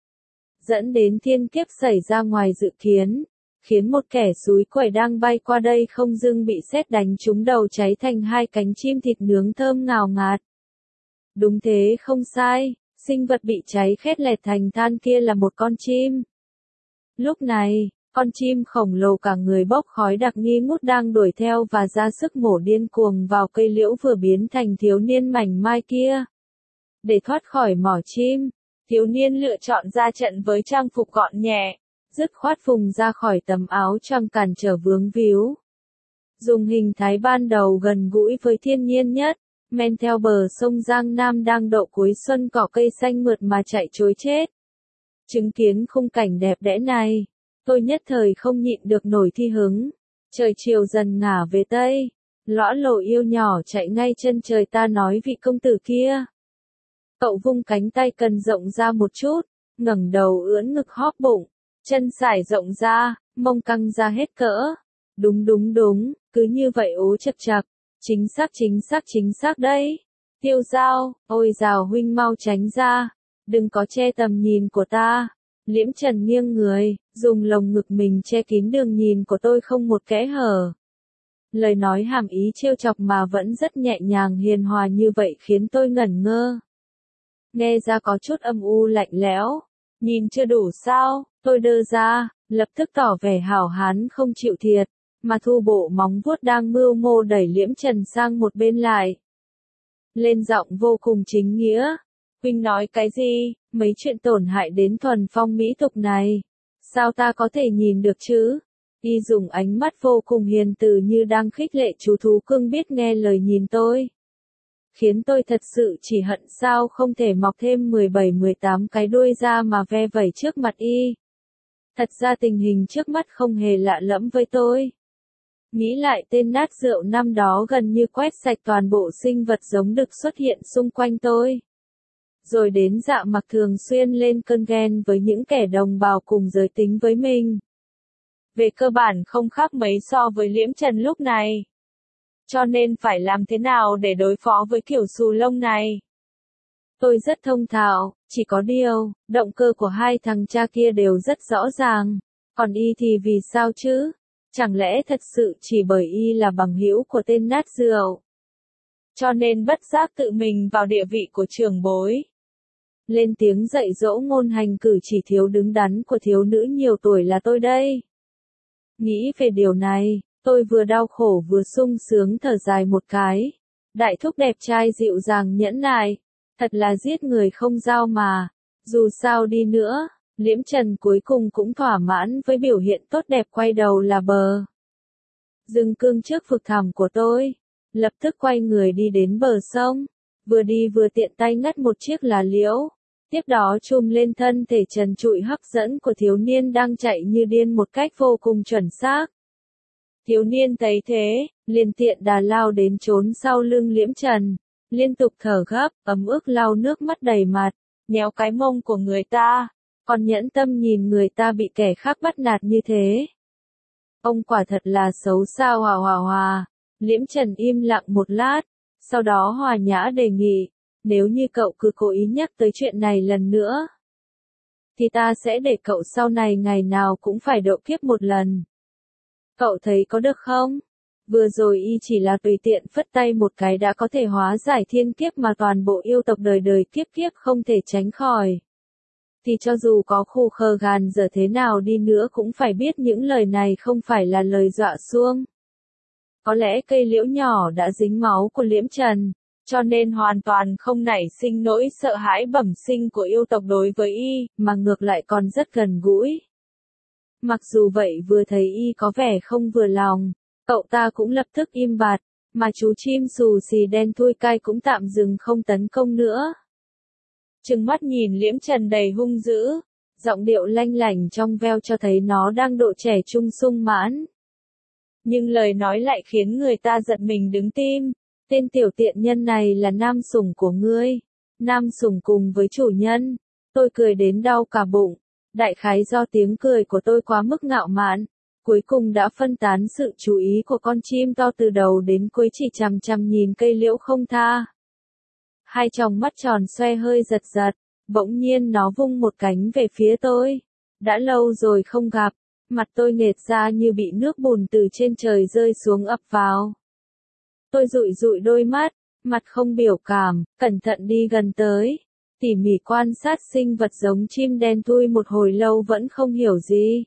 Dẫn đến thiên kiếp xảy ra ngoài dự kiến, khiến một kẻ xúi quẩy đang bay qua đây không dưng bị sét đánh trúng đầu cháy thành hai cánh chim thịt nướng thơm ngào ngạt. Đúng thế không sai, sinh vật bị cháy khét lẹt thành than kia là một con chim. Lúc này, con chim khổng lồ cả người bốc khói đặc nghi ngút đang đuổi theo và ra sức mổ điên cuồng vào cây liễu vừa biến thành thiếu niên mảnh mai kia. Để thoát khỏi mỏ chim, thiếu niên lựa chọn ra trận với trang phục gọn nhẹ, dứt khoát vùng ra khỏi tấm áo choàng cản trở vướng víu. Dùng hình thái ban đầu gần gũi với thiên nhiên nhất, men theo bờ sông Giang Nam đang độ cuối xuân cỏ cây xanh mượt mà chạy trối chết. Chứng kiến khung cảnh đẹp đẽ này, tôi nhất thời không nhịn được nổi thi hứng. Trời chiều dần ngả về Tây, lõa lồ yêu nhỏ chạy ngay chân trời ta nói vị công tử kia. Cậu vung cánh tay cần rộng ra một chút, ngẩng đầu ưỡn ngực hóp bụng, chân sải rộng ra, mông căng ra hết cỡ. Đúng đúng đúng, cứ như vậy ố chật chặt. Chính xác chính xác chính xác đấy. Tiêu Dao, ôi Dào huynh mau tránh ra. đừng có che tầm nhìn của ta. Liễm Trần nghiêng người, dùng lồng ngực mình che kín đường nhìn của tôi không một kẽ hở. Lời nói hàm ý trêu chọc mà vẫn rất nhẹ nhàng hiền hòa như vậy khiến tôi ngẩn ngơ. Nghe ra có chút âm u lạnh lẽo. Nhìn chưa đủ sao, tôi đơ ra, lập tức tỏ vẻ hảo hán không chịu thiệt, mà thu bộ móng vuốt đang mưu mô đẩy Liễm Trần sang một bên lại. Lên giọng vô cùng chính nghĩa. Huynh nói cái gì, mấy chuyện tổn hại đến thuần phong mỹ tục này. Sao ta có thể nhìn được chứ? Y dùng ánh mắt vô cùng hiền từ như đang khích lệ chú thú cưng biết nghe lời nhìn tôi. Khiến tôi thật sự chỉ hận sao không thể mọc thêm mười bảy mười tám cái đuôi ra mà ve vẩy trước mặt Y. Thật ra tình hình trước mắt không hề lạ lẫm với tôi. Nghĩ lại tên nát rượu năm đó gần như quét sạch toàn bộ sinh vật giống đực xuất hiện xung quanh tôi. Rồi đến Dạ Mặc thường xuyên lên cơn ghen với những kẻ đồng bào cùng giới tính với mình. Về cơ bản không khác mấy so với Liễm Trần lúc này. Cho nên phải làm thế nào để đối phó với kiểu xù lông này? Tôi rất thông thạo, chỉ có điều, động cơ của hai thằng cha kia đều rất rõ ràng. Còn Y thì vì sao chứ? Chẳng lẽ thật sự chỉ bởi Y là bằng hữu của tên nát rượu? Cho nên bất giác tự mình vào địa vị của trưởng bối. Lên tiếng dạy dỗ ngôn hành cử chỉ thiếu đứng đắn của thiếu nữ nhiều tuổi là tôi đây. Nghĩ về điều này, tôi vừa đau khổ vừa sung sướng thở dài một cái. Đại thúc đẹp trai dịu dàng nhẫn nại, thật là giết người không dao mà. Dù sao đi nữa, Liễm Trần cuối cùng cũng thỏa mãn với biểu hiện tốt đẹp quay đầu là bờ. Dừng cương trước vực thẳm của tôi, lập tức quay người đi đến bờ sông, vừa đi vừa tiện tay ngắt một chiếc lá liễu. Tiếp đó chùm lên thân thể trần trụi hấp dẫn của thiếu niên đang chạy như điên một cách vô cùng chuẩn xác. Thiếu niên thấy thế, liền tiện đà lao đến trốn sau lưng Liễm Trần, liên tục thở gấp, ấm ức lau nước mắt đầy mặt, nhéo cái mông của người ta, còn nhẫn tâm nhìn người ta bị kẻ khác bắt nạt như thế. Ông quả thật là xấu xa hòa hòa hòa. Liễm Trần im lặng một lát, sau đó hòa nhã đề nghị. Nếu như cậu cứ cố ý nhắc tới chuyện này lần nữa, thì ta sẽ để cậu sau này ngày nào cũng phải độ kiếp một lần. Cậu thấy có được không? Vừa rồi Y chỉ là tùy tiện phất tay một cái đã có thể hóa giải thiên kiếp mà toàn bộ yêu tộc đời đời kiếp kiếp không thể tránh khỏi. Thì cho dù có khù khờ gàn dở thế nào đi nữa cũng phải biết những lời này không phải là lời dọa xuông. Có lẽ cây liễu nhỏ đã dính máu của Liễm Trần, cho nên hoàn toàn không nảy sinh nỗi sợ hãi bẩm sinh của yêu tộc đối với Y, mà ngược lại còn rất gần gũi. Mặc dù vậy vừa thấy Y có vẻ không vừa lòng, cậu ta cũng lập tức im bặt, mà chú chim xù xì đen thui cai cũng tạm dừng không tấn công nữa. Trừng mắt nhìn Liễm Trần đầy hung dữ, giọng điệu lanh lảnh trong veo cho thấy nó đang độ trẻ trung sung mãn. Nhưng lời nói lại khiến người ta giật mình đứng tim. Tên tiểu tiện nhân này là nam sủng của ngươi. Nam sủng cùng với chủ nhân. Tôi cười đến đau cả bụng. Đại khái do tiếng cười của tôi quá mức ngạo mạn, cuối cùng đã phân tán sự chú ý của con chim to từ đầu đến cuối chỉ chằm chằm nhìn cây liễu không tha. Hai tròng mắt tròn xoe hơi giật giật, bỗng nhiên nó vung một cánh về phía tôi. Đã lâu rồi không gặp, mặt tôi nghệt ra như bị nước bùn từ trên trời rơi xuống ập vào. Tôi dụi dụi đôi mắt, mặt không biểu cảm, cẩn thận đi gần tới, tỉ mỉ quan sát sinh vật giống chim đen thui một hồi lâu vẫn không hiểu gì.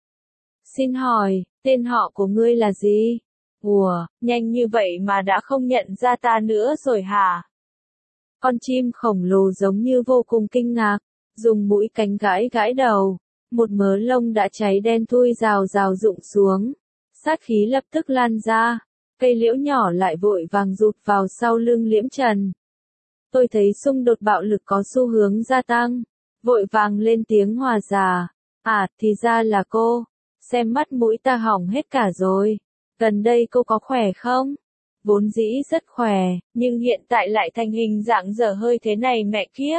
Xin hỏi, tên họ của ngươi là gì? Ủa, nhanh như vậy mà đã không nhận ra ta nữa rồi hả? Con chim khổng lồ giống như vô cùng kinh ngạc, dùng mũi cánh gãi gãi đầu, một mớ lông đã cháy đen thui rào rào rụng xuống, sát khí lập tức lan ra, cây liễu nhỏ lại vội vàng rụt vào sau lưng Liễm Trần. Tôi thấy xung đột bạo lực có xu hướng gia tăng, vội vàng lên tiếng hòa giải. À, thì ra là cô, xem mắt mũi ta hỏng hết cả rồi, gần đây cô có khỏe không? Vốn dĩ rất khỏe, nhưng hiện tại lại thành hình dạng dở hơi thế này mẹ kiếp.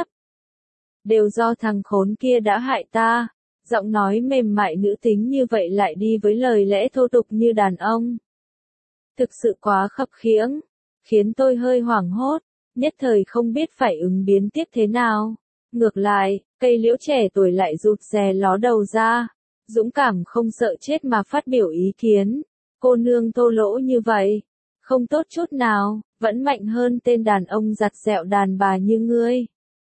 Đều do thằng khốn kia đã hại ta, giọng nói mềm mại nữ tính như vậy lại đi với lời lẽ thô tục như đàn ông. Thực sự quá khập khiễng, khiến tôi hơi hoảng hốt, nhất thời không biết phải ứng biến tiếp thế nào. Ngược lại, cây liễu trẻ tuổi lại rụt rè ló đầu ra, dũng cảm không sợ chết mà phát biểu ý kiến. Cô nương thô lỗ như vậy, không tốt chút nào, vẫn mạnh hơn tên đàn ông giặt dẹo đàn bà như ngươi.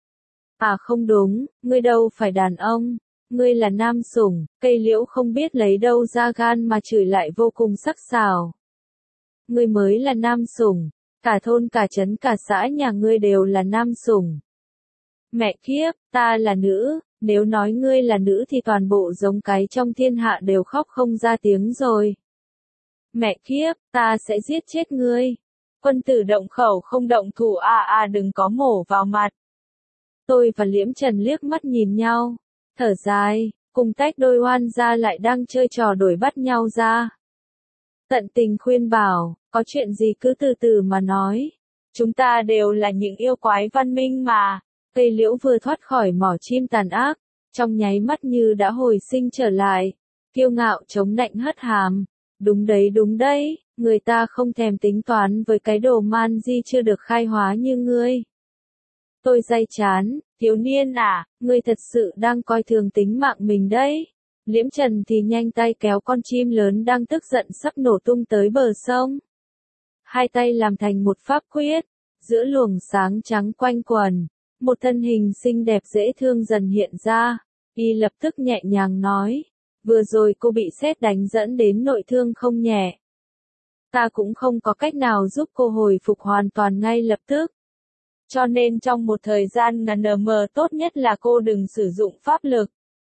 À không đúng, ngươi đâu phải đàn ông, ngươi là nam sủng. Cây liễu không biết lấy đâu ra gan mà chửi lại vô cùng sắc sảo. Ngươi mới là nam sủng, cả thôn cả trấn cả xã nhà ngươi đều là nam sủng. Mẹ kiếp, ta là nữ, nếu nói ngươi là nữ thì toàn bộ giống cái trong thiên hạ đều khóc không ra tiếng rồi. Mẹ kiếp, ta sẽ giết chết ngươi. Quân tử động khẩu không động thủ à à đừng có mổ vào mặt. Tôi và Liễm Trần liếc mắt nhìn nhau, thở dài, cùng tách đôi oan gia lại đang chơi trò đuổi bắt nhau ra. Tận tình khuyên bảo, có chuyện gì cứ từ từ mà nói. Chúng ta đều là những yêu quái văn minh mà. Cây liễu vừa thoát khỏi mỏ chim tàn ác, trong nháy mắt như đã hồi sinh trở lại, kiêu ngạo chống nạnh hất hàm. Đúng đấy đúng đấy, người ta không thèm tính toán với cái đồ man di chưa được khai hóa như ngươi. Tôi day chán, thiếu niên à, ngươi thật sự đang coi thường tính mạng mình đấy. Liễm Trần thì nhanh tay kéo con chim lớn đang tức giận sắp nổ tung tới bờ sông. Hai tay làm thành một pháp quyết, giữa luồng sáng trắng quanh quần, một thân hình xinh đẹp dễ thương dần hiện ra. Y lập tức nhẹ nhàng nói, vừa rồi cô bị sét đánh dẫn đến nội thương không nhẹ. Ta cũng không có cách nào giúp cô hồi phục hoàn toàn ngay lập tức. Cho nên trong một thời gian ngắn mờ tốt nhất là cô đừng sử dụng pháp lực.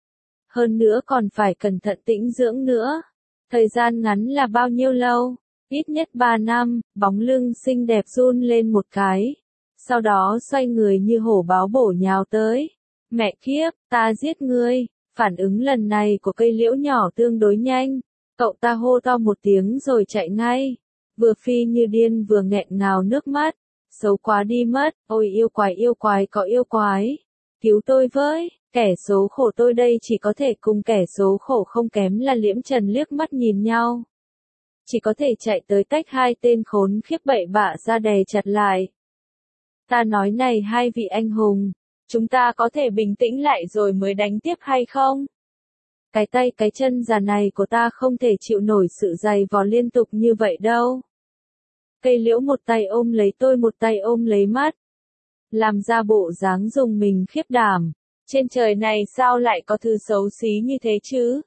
Hơn nữa còn phải cẩn thận tĩnh dưỡng nữa. Thời gian ngắn là bao nhiêu lâu? Ít nhất ba năm, bóng lưng xinh đẹp run lên một cái. Sau đó xoay người như hổ báo bổ nhào tới. Mẹ kiếp, ta giết ngươi. Phản ứng lần này của cây liễu nhỏ tương đối nhanh. Cậu ta hô to một tiếng rồi chạy ngay. Vừa phi như điên vừa nghẹn ngào nước mắt. Xấu quá đi mất, ôi yêu quái yêu quái có yêu quái. Cứu tôi với, kẻ số khổ tôi đây chỉ có thể cùng kẻ số khổ không kém là Liễm Trần liếc mắt nhìn nhau. Chỉ có thể chạy tới tách hai tên khốn khiếp bậy bạ ra đè chặt lại. Ta nói này hai vị anh hùng, chúng ta có thể bình tĩnh lại rồi mới đánh tiếp hay không? Cái tay cái chân già này của ta không thể chịu nổi sự giày vò liên tục như vậy đâu. Cây liễu một tay ôm lấy tôi một tay ôm lấy mắt. Làm ra bộ dáng dùng mình khiếp đảm. Trên trời này sao lại có thứ xấu xí như thế chứ?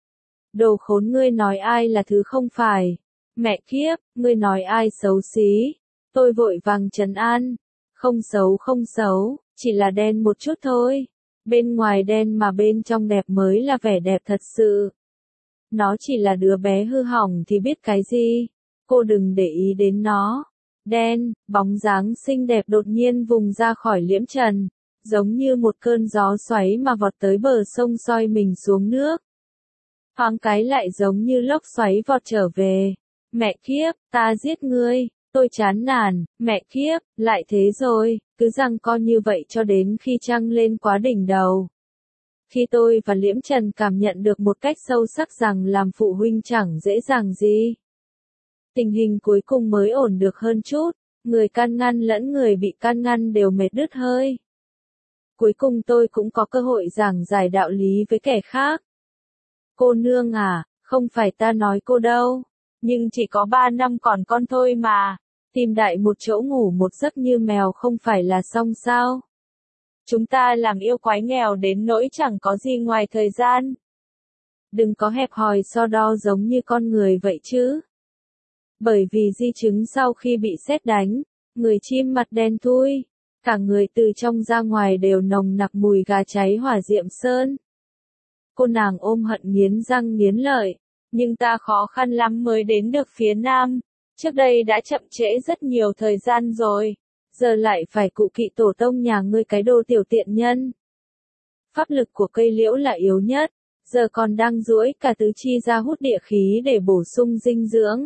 Đồ khốn ngươi nói ai là thứ không phải. Mẹ kiếp, ngươi nói ai xấu xí. Tôi vội vàng trấn an. Không xấu không xấu, chỉ là đen một chút thôi. Bên ngoài đen mà bên trong đẹp mới là vẻ đẹp thật sự. Nó chỉ là đứa bé hư hỏng thì biết cái gì. Cô đừng để ý đến nó. Đen, bóng dáng xinh đẹp đột nhiên vùng ra khỏi Liễm Trần, giống như một cơn gió xoáy mà vọt tới bờ sông soi mình xuống nước. Thoáng cái lại giống như lốc xoáy vọt trở về. Mẹ kiếp, ta giết ngươi, tôi chán nản, mẹ kiếp, lại thế rồi, cứ giằng co như vậy cho đến khi trăng lên quá đỉnh đầu. Khi tôi và Liễm Trần cảm nhận được một cách sâu sắc rằng làm phụ huynh chẳng dễ dàng gì. Tình hình cuối cùng mới ổn được hơn chút, người can ngăn lẫn người bị can ngăn đều mệt đứt hơi. Cuối cùng tôi cũng có cơ hội giảng giải đạo lý với kẻ khác. Cô nương à, không phải ta nói cô đâu, nhưng chỉ có ba năm còn con thôi mà, tìm đại một chỗ ngủ một giấc như mèo không phải là xong sao? Chúng ta làm yêu quái nghèo đến nỗi chẳng có gì ngoài thời gian. Đừng có hẹp hòi so đo giống như con người vậy chứ. Bởi vì di chứng sau khi bị sét đánh, người chim mặt đen thui, cả người từ trong ra ngoài đều nồng nặc mùi gà cháy hỏa diệm sơn. Cô nàng ôm hận nghiến răng nghiến lợi, nhưng ta khó khăn lắm mới đến được phía nam, trước đây đã chậm trễ rất nhiều thời gian rồi, giờ lại phải cụ kỵ tổ tông nhà ngươi cái đồ tiểu tiện nhân. Pháp lực của cây liễu là yếu nhất, giờ còn đang duỗi cả tứ chi ra hút địa khí để bổ sung dinh dưỡng.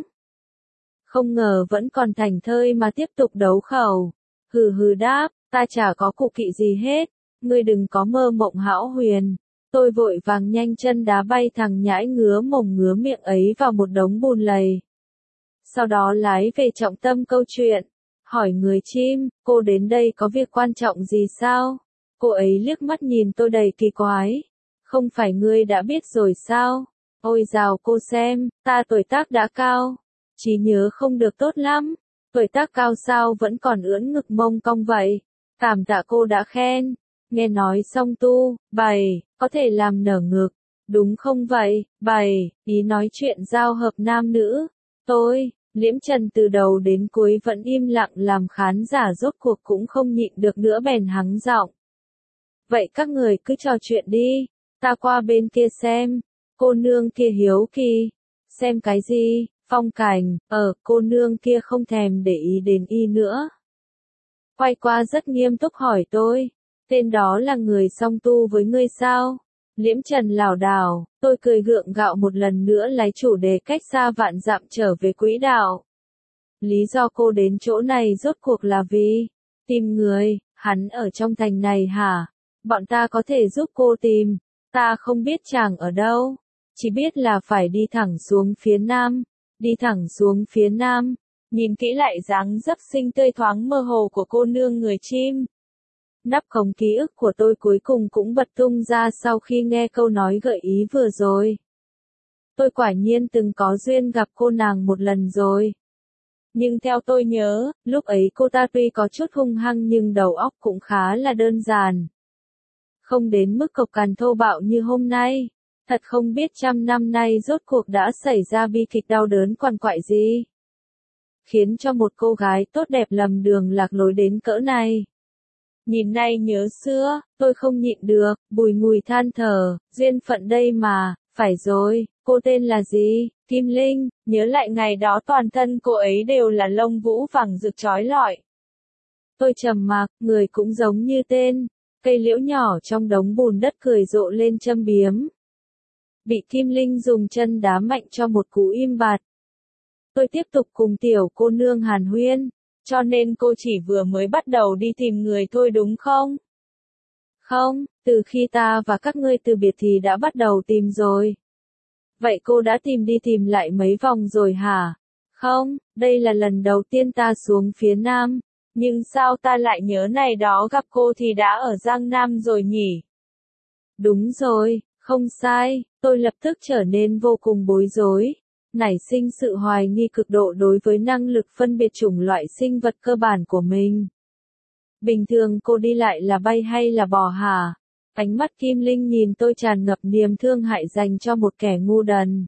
Không ngờ vẫn còn thành thơi mà tiếp tục đấu khẩu. Hừ hừ đáp, ta chả có cụ kỵ gì hết, ngươi đừng có mơ mộng hão huyền. Tôi vội vàng nhanh chân đá bay thằng nhãi ngứa mồm ngứa miệng ấy vào một đống bùn lầy. Sau đó lái về trọng tâm câu chuyện, hỏi người chim, cô đến đây có việc quan trọng gì sao? Cô ấy liếc mắt nhìn tôi đầy kỳ quái. Không phải ngươi đã biết rồi sao? Ôi dào cô xem, ta tuổi tác đã cao. Trí nhớ không được tốt lắm. Tuổi tác cao sao vẫn còn ưỡn ngực mông cong vậy? Cảm tạ cô đã khen. Nghe nói xong tu, bày, có thể làm nở ngực. Đúng không vậy, bày, ý nói chuyện giao hợp nam nữ. Tôi, Liễm Trần từ đầu đến cuối vẫn im lặng làm khán giả rốt cuộc cũng không nhịn được nữa bèn hắng giọng. Vậy các người cứ trò chuyện đi, ta qua bên kia xem. Cô nương kia hiếu kỳ. Xem cái gì? Phong cảnh, ở, cô nương kia không thèm để ý đến y nữa. Quay qua rất nghiêm túc hỏi tôi, tên đó là người song tu với ngươi sao? Liễm Trần lảo đảo, tôi cười gượng gạo một lần nữa lấy chủ đề cách xa vạn dặm trở về quỹ đạo. Lý do cô đến chỗ này rốt cuộc là vì tìm người, hắn ở trong thành này hả? Bọn ta có thể giúp cô tìm, ta không biết chàng ở đâu, chỉ biết là phải đi thẳng xuống phía nam, đi thẳng xuống phía nam. Nhìn kỹ lại dáng dấp xinh tươi thoáng mơ hồ của cô nương người chim. Nắp khống ký ức của tôi cuối cùng cũng bật tung ra sau khi nghe câu nói gợi ý vừa rồi. Tôi quả nhiên từng có duyên gặp cô nàng một lần rồi. Nhưng theo tôi nhớ, lúc ấy cô ta tuy có chút hung hăng nhưng đầu óc cũng khá là đơn giản. Không đến mức cộc cằn thô bạo như hôm nay. Thật không biết trăm năm nay rốt cuộc đã xảy ra bi kịch đau đớn quằn quại gì. Khiến cho một cô gái tốt đẹp lầm đường lạc lối đến cỡ này. Nhìn nay nhớ xưa, tôi không nhịn được, bùi ngùi than thở, duyên phận đây mà, phải rồi, cô tên là gì? Kim Linh, nhớ lại ngày đó toàn thân cô ấy đều là lông vũ vàng rực chói lọi. Tôi trầm mặc, người cũng giống như tên, cây liễu nhỏ trong đống bùn đất cười rộ lên châm biếm. Bị Kim Linh dùng chân đá mạnh cho một cú im bặt. Tôi tiếp tục cùng tiểu cô nương hàn huyên, cho nên cô chỉ vừa mới bắt đầu đi tìm người thôi đúng không? Không, từ khi ta và các ngươi từ biệt thì đã bắt đầu tìm rồi. Vậy cô đã tìm đi tìm lại mấy vòng rồi hả? Không, đây là lần đầu tiên ta xuống phía Nam, nhưng sao ta lại nhớ này đó gặp cô thì đã ở Giang Nam rồi nhỉ? Đúng rồi, không sai, tôi lập tức trở nên vô cùng bối rối. Nảy sinh sự hoài nghi cực độ đối với năng lực phân biệt chủng loại sinh vật cơ bản của mình. Bình thường cô đi lại là bay hay là bò hả? Ánh mắt Kim Linh nhìn tôi tràn ngập niềm thương hại dành cho một kẻ ngu đần.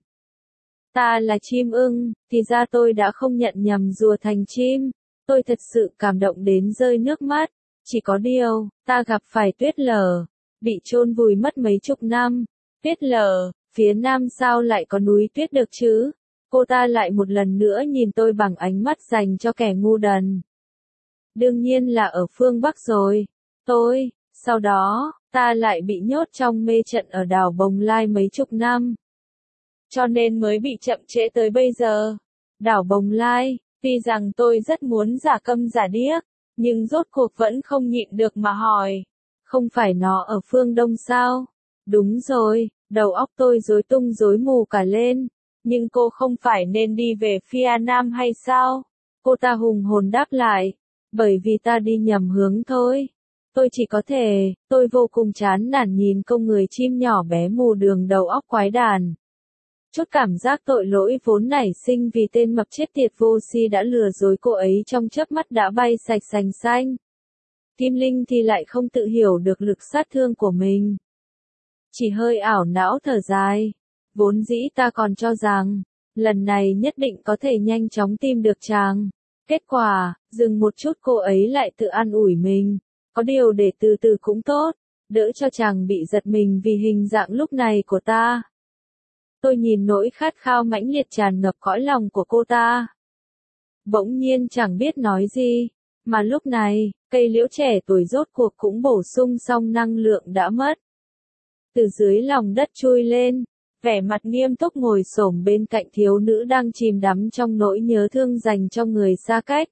Ta là chim ưng, thì ra tôi đã không nhận nhầm rùa thành chim. Tôi thật sự cảm động đến rơi nước mắt. Chỉ có điều, ta gặp phải tuyết lở, bị chôn vùi mất mấy chục năm. Tuyết lở, phía nam sao lại có núi tuyết được chứ? Cô ta lại một lần nữa nhìn tôi bằng ánh mắt dành cho kẻ ngu đần. Đương nhiên là ở phương Bắc rồi. Tôi, sau đó, ta lại bị nhốt trong mê trận ở đảo Bồng Lai mấy chục năm. Cho nên mới bị chậm trễ tới bây giờ. Đảo Bồng Lai, tuy rằng tôi rất muốn giả câm giả điếc, nhưng rốt cuộc vẫn không nhịn được mà hỏi. Không phải nó ở phương Đông sao? Đúng rồi, đầu óc tôi rối tung rối mù cả lên. Nhưng cô không phải nên đi về phía Nam hay sao? Cô ta hùng hồn đáp lại. Bởi vì ta đi nhầm hướng thôi. Tôi chỉ có thể, tôi vô cùng chán nản nhìn công người chim nhỏ bé mù đường đầu óc quái đàn. Chút cảm giác tội lỗi vốn nảy sinh vì tên mập chết tiệt vô si đã lừa dối cô ấy trong chớp mắt đã bay sạch sành xanh. Kim Linh thì lại không tự hiểu được lực sát thương của mình. Chỉ hơi ảo não thở dài. Vốn dĩ ta còn cho rằng, lần này nhất định có thể nhanh chóng tìm được chàng. Kết quả, dừng một chút cô ấy lại tự an ủi mình. Có điều để từ từ cũng tốt, đỡ cho chàng bị giật mình vì hình dạng lúc này của ta. Tôi nhìn nỗi khát khao mãnh liệt tràn ngập cõi lòng của cô ta. Bỗng nhiên chẳng biết nói gì, mà lúc này, cây liễu trẻ tuổi rốt cuộc cũng bổ sung xong năng lượng đã mất. Từ dưới lòng đất chui lên, vẻ mặt nghiêm túc ngồi xổm bên cạnh thiếu nữ đang chìm đắm trong nỗi nhớ thương dành cho người xa cách.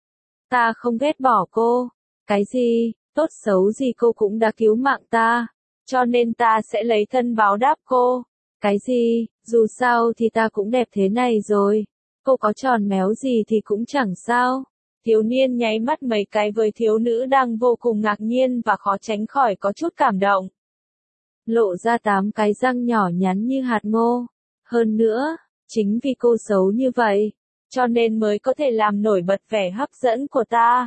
Ta không ghét bỏ cô. Cái gì, tốt xấu gì cô cũng đã cứu mạng ta, cho nên ta sẽ lấy thân báo đáp cô. Cái gì, dù sao thì ta cũng đẹp thế này rồi, cô có tròn méo gì thì cũng chẳng sao. Thiếu niên nháy mắt mấy cái với thiếu nữ đang vô cùng ngạc nhiên và khó tránh khỏi có chút cảm động. Lộ ra tám cái răng nhỏ nhắn như hạt ngô. Hơn nữa, chính vì cô xấu như vậy, cho nên mới có thể làm nổi bật vẻ hấp dẫn của ta.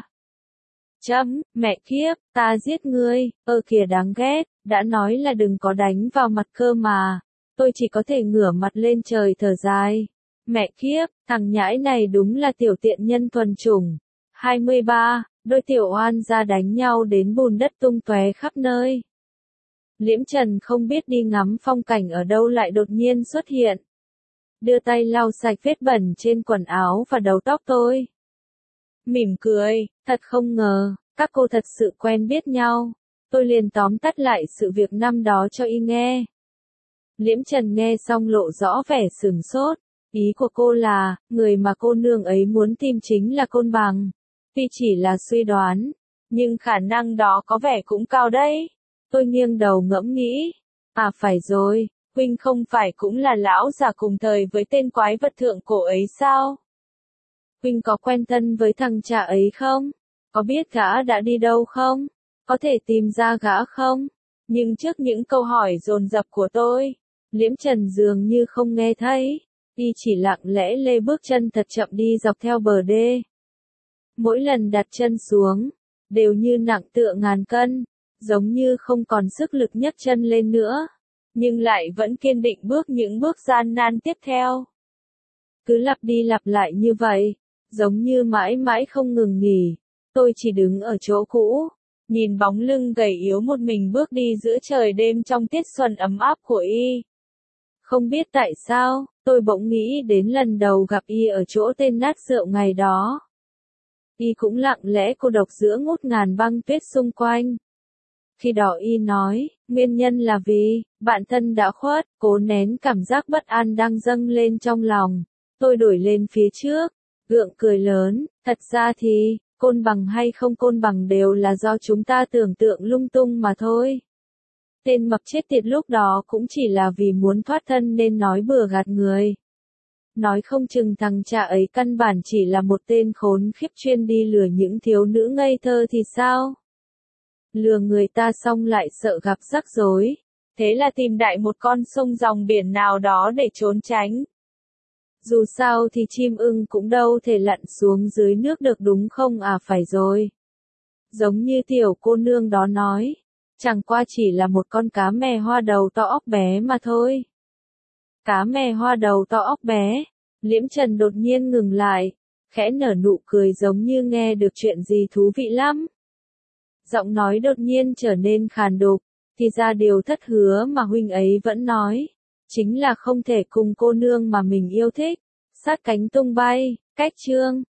Chấm, mẹ kiếp, ta giết ngươi, ơ kìa đáng ghét, đã nói là đừng có đánh vào mặt cơ mà. Tôi chỉ có thể ngửa mặt lên trời thở dài. Mẹ kiếp, thằng nhãi này đúng là tiểu tiện nhân thuần chủng. hai mươi ba, đôi tiểu oan ra đánh nhau đến bùn đất tung tóe khắp nơi. Liễm Trần không biết đi ngắm phong cảnh ở đâu lại đột nhiên xuất hiện. Đưa tay lau sạch vết bẩn trên quần áo và đầu tóc tôi. Mỉm cười, thật không ngờ, các cô thật sự quen biết nhau. Tôi liền tóm tắt lại sự việc năm đó cho y nghe. Liễm Trần nghe xong lộ rõ vẻ sửng sốt. Ý của cô là, người mà cô nương ấy muốn tìm chính là Côn Bằng. Tuy chỉ là suy đoán, nhưng khả năng đó có vẻ cũng cao đấy. Tôi nghiêng đầu ngẫm nghĩ. À phải rồi, huynh không phải cũng là lão già cùng thời với tên quái vật thượng cổ ấy sao? Huynh có quen thân với thằng cha ấy không? Có biết gã đã đi đâu không? Có thể tìm ra gã không? Nhưng trước những câu hỏi dồn dập của tôi, Liễm Trần dường như không nghe thấy. Y chỉ lặng lẽ lê bước chân thật chậm đi dọc theo bờ đê. Mỗi lần đặt chân xuống, đều như nặng tựa ngàn cân, giống như không còn sức lực nhấc chân lên nữa, nhưng lại vẫn kiên định bước những bước gian nan tiếp theo. Cứ lặp đi lặp lại như vậy, giống như mãi mãi không ngừng nghỉ. Tôi chỉ đứng ở chỗ cũ, nhìn bóng lưng gầy yếu một mình bước đi giữa trời đêm trong tiết xuân ấm áp của y. Không biết tại sao, tôi bỗng nghĩ đến lần đầu gặp y ở chỗ tên nát rượu ngày đó. Y cũng lặng lẽ cô độc giữa ngút ngàn băng tuyết xung quanh. Khi đó y nói, nguyên nhân là vì, bạn thân đã khuất, cố nén cảm giác bất an đang dâng lên trong lòng. Tôi đổi lên phía trước, gượng cười lớn, thật ra thì, Côn Bằng hay không Côn Bằng đều là do chúng ta tưởng tượng lung tung mà thôi. Tên mập chết tiệt lúc đó cũng chỉ là vì muốn thoát thân nên nói bừa gạt người. Nói không chừng thằng cha ấy căn bản chỉ là một tên khốn khiếp chuyên đi lừa những thiếu nữ ngây thơ thì sao? Lừa người ta xong lại sợ gặp rắc rối. Thế là tìm đại một con sông dòng biển nào đó để trốn tránh. Dù sao thì chim ưng cũng đâu thể lặn xuống dưới nước được đúng không à phải rồi. Giống như tiểu cô nương đó nói. Chẳng qua chỉ là một con cá mè hoa đầu to óc bé mà thôi. Cá mè hoa đầu to óc bé. Liễm Trần đột nhiên ngừng lại, khẽ nở nụ cười giống như nghe được chuyện gì thú vị lắm. Giọng nói đột nhiên trở nên khàn đục, thì ra điều thất hứa mà huynh ấy vẫn nói, chính là không thể cùng cô nương mà mình yêu thích, sát cánh tung bay, cách chương.